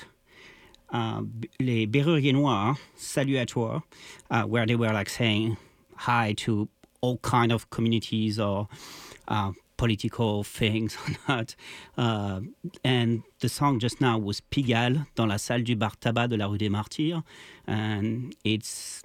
S1: uh, les Berruriers Noirs, Salut à toi, uh, where they were like saying hi to all kind of communities or uh, political things or not. Uh, and the song just now was Pigalle dans la salle du bar tabac de la rue des Martyrs, and it's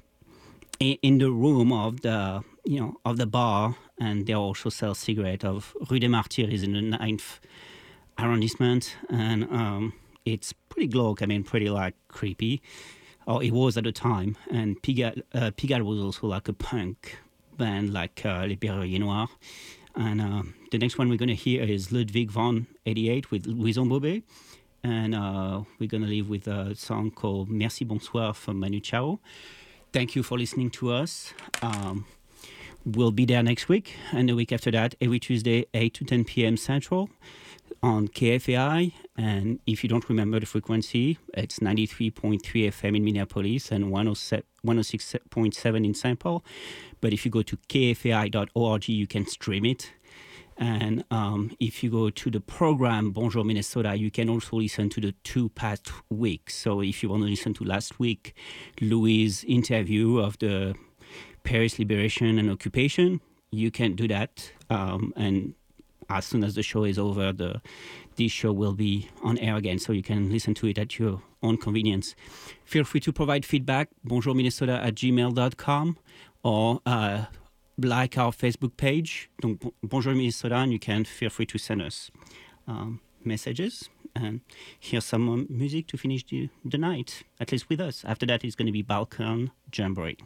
S1: in the room of the, you know, of the bar, and they also sell cigarettes. Of Rue des Martyrs is in the ninth arrondissement, and um, it's pretty glauque. I mean, pretty like creepy, or it was at the time. And Pigalle, uh, Pigalle was also like a punk band, like uh, Les Berruriers Noirs. And uh, the next one we're going to hear is Ludwig van eighty-eight with Louison Bobet, and uh, we're going to leave with a song called Merci Bonsoir from Manu Chao. Thank you for listening to us. Um, we'll be there next week, and the week after that, every Tuesday, eight to ten p.m. Central on K F A I. And if you don't remember the frequency, it's ninety-three point three F M in Minneapolis and one oh six point seven in Saint Paul. But if you go to K F A I dot org, you can stream it. And um, if you go to the program Bonjour Minnesota, you can also listen to the two past weeks. So if you want to listen to last week, Louis' interview of the Paris liberation and occupation, you can do that. Um, and as soon as the show is over, the this show will be on air again, so you can listen to it at your own convenience. Feel free to provide feedback, bonjourminnesota at gmail dot com, or uh, like our Facebook page, donc Bonjour Minnesota, and you can feel free to send us um, messages. And here's some um, music to finish the, the night, at least with us. After that, it's going to be Balkan Jamboree.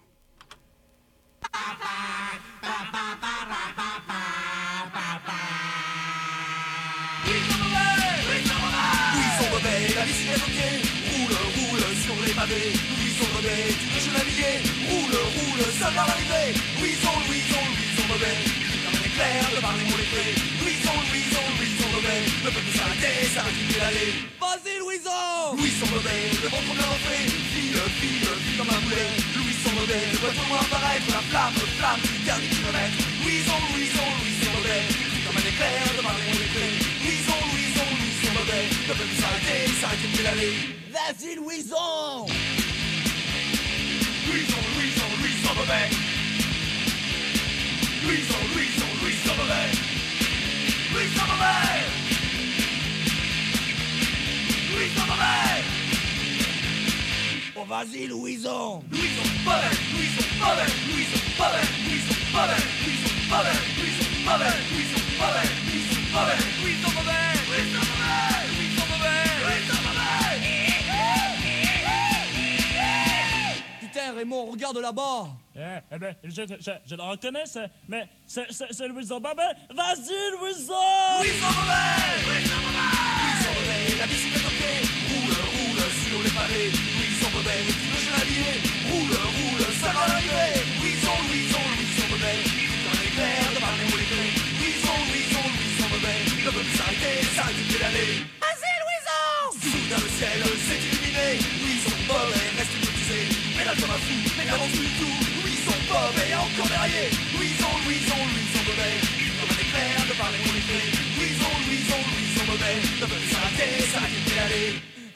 S4: La liste est bloquée, roule, roule pavés. Louison mauvais, tout le jeu navigué. Roule, roule, seul vers l'arrivée. Louison, Louison, Louison mauvais. Comme un éclair de par les mots les faits. Louison, Louison, Louison mauvais. Ne peut plus s'arrêter, s'arrête une l'allée. Vas-y Louison. Louison mauvais, le ventre bien refait. File, file, file comme un boulet. Louison mauvais, le voit loin apparaître. La flamme, flamme du dernier kilomètre. Louison, Louison, Louison mauvais. Comme un éclair de par les mots les faits. Louison, Louison, Louison mauvais. Ne peut plus s'arrêter, s'arrête une l'allée. Vas-y Louison. Louison, Louison, Louison mauvais. Louison, Louison, Louison mauvais. Louison mauvais. Louison mauvais. Oh vas-y Louison. Louison mauvais. Louison mauvais. Louison mauvais. Louison mauvais. Louison mauvais. Louison mauvais. Louison mauvais. Louison mauvais. Louison mauvais. Louison mauvais. Louison mauvais. Louison mauvais. Putain Raymond, regarde là-bas.
S3: Eh, eh ben, je, je, je le reconnais, c'est, mais c'est, c'est, c'est Louison Mauvais. Vas-y, Louison!
S4: Louison Mauvais! Louison Mauvais! Louison Mauvais, la bicyclette au pied. Roule, roule, sur les pavés. Louison Mauvais, le petit jeu navigué. Roule, roule, ça va l'arrivée. Louison, Louison, Louison Mauvais. Dans l'éclair, devant les mots les clés. Louison, Louison, Louison Mauvais. Ne peut plus s'arrêter, s'arrête de pédaler. Vas-y, Louison! Soudain le ciel s'est illuminé. Louison Mauvais, reste hypnotisé. Pédale comme un fou, mais n'avance plus du tout. Louison Mauvais, encore derrière. Louison, Louison, Louison Mauvais. Comme un éclair de par les mots les clés. Louison, Louison, Louison Mauvais. Ne peut plus s'arrêter, s'arrête de pédaler.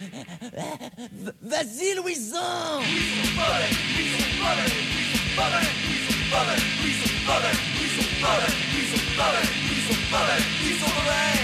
S4: Vas-y, Louison! Louison Mauvais, Louison Mauvais, Louison Mauvais, Louison Mauvais, Louison Mauvais, Louison Mauvais, Louison Mauvais, Louison Mauvais, Louison Mauvais.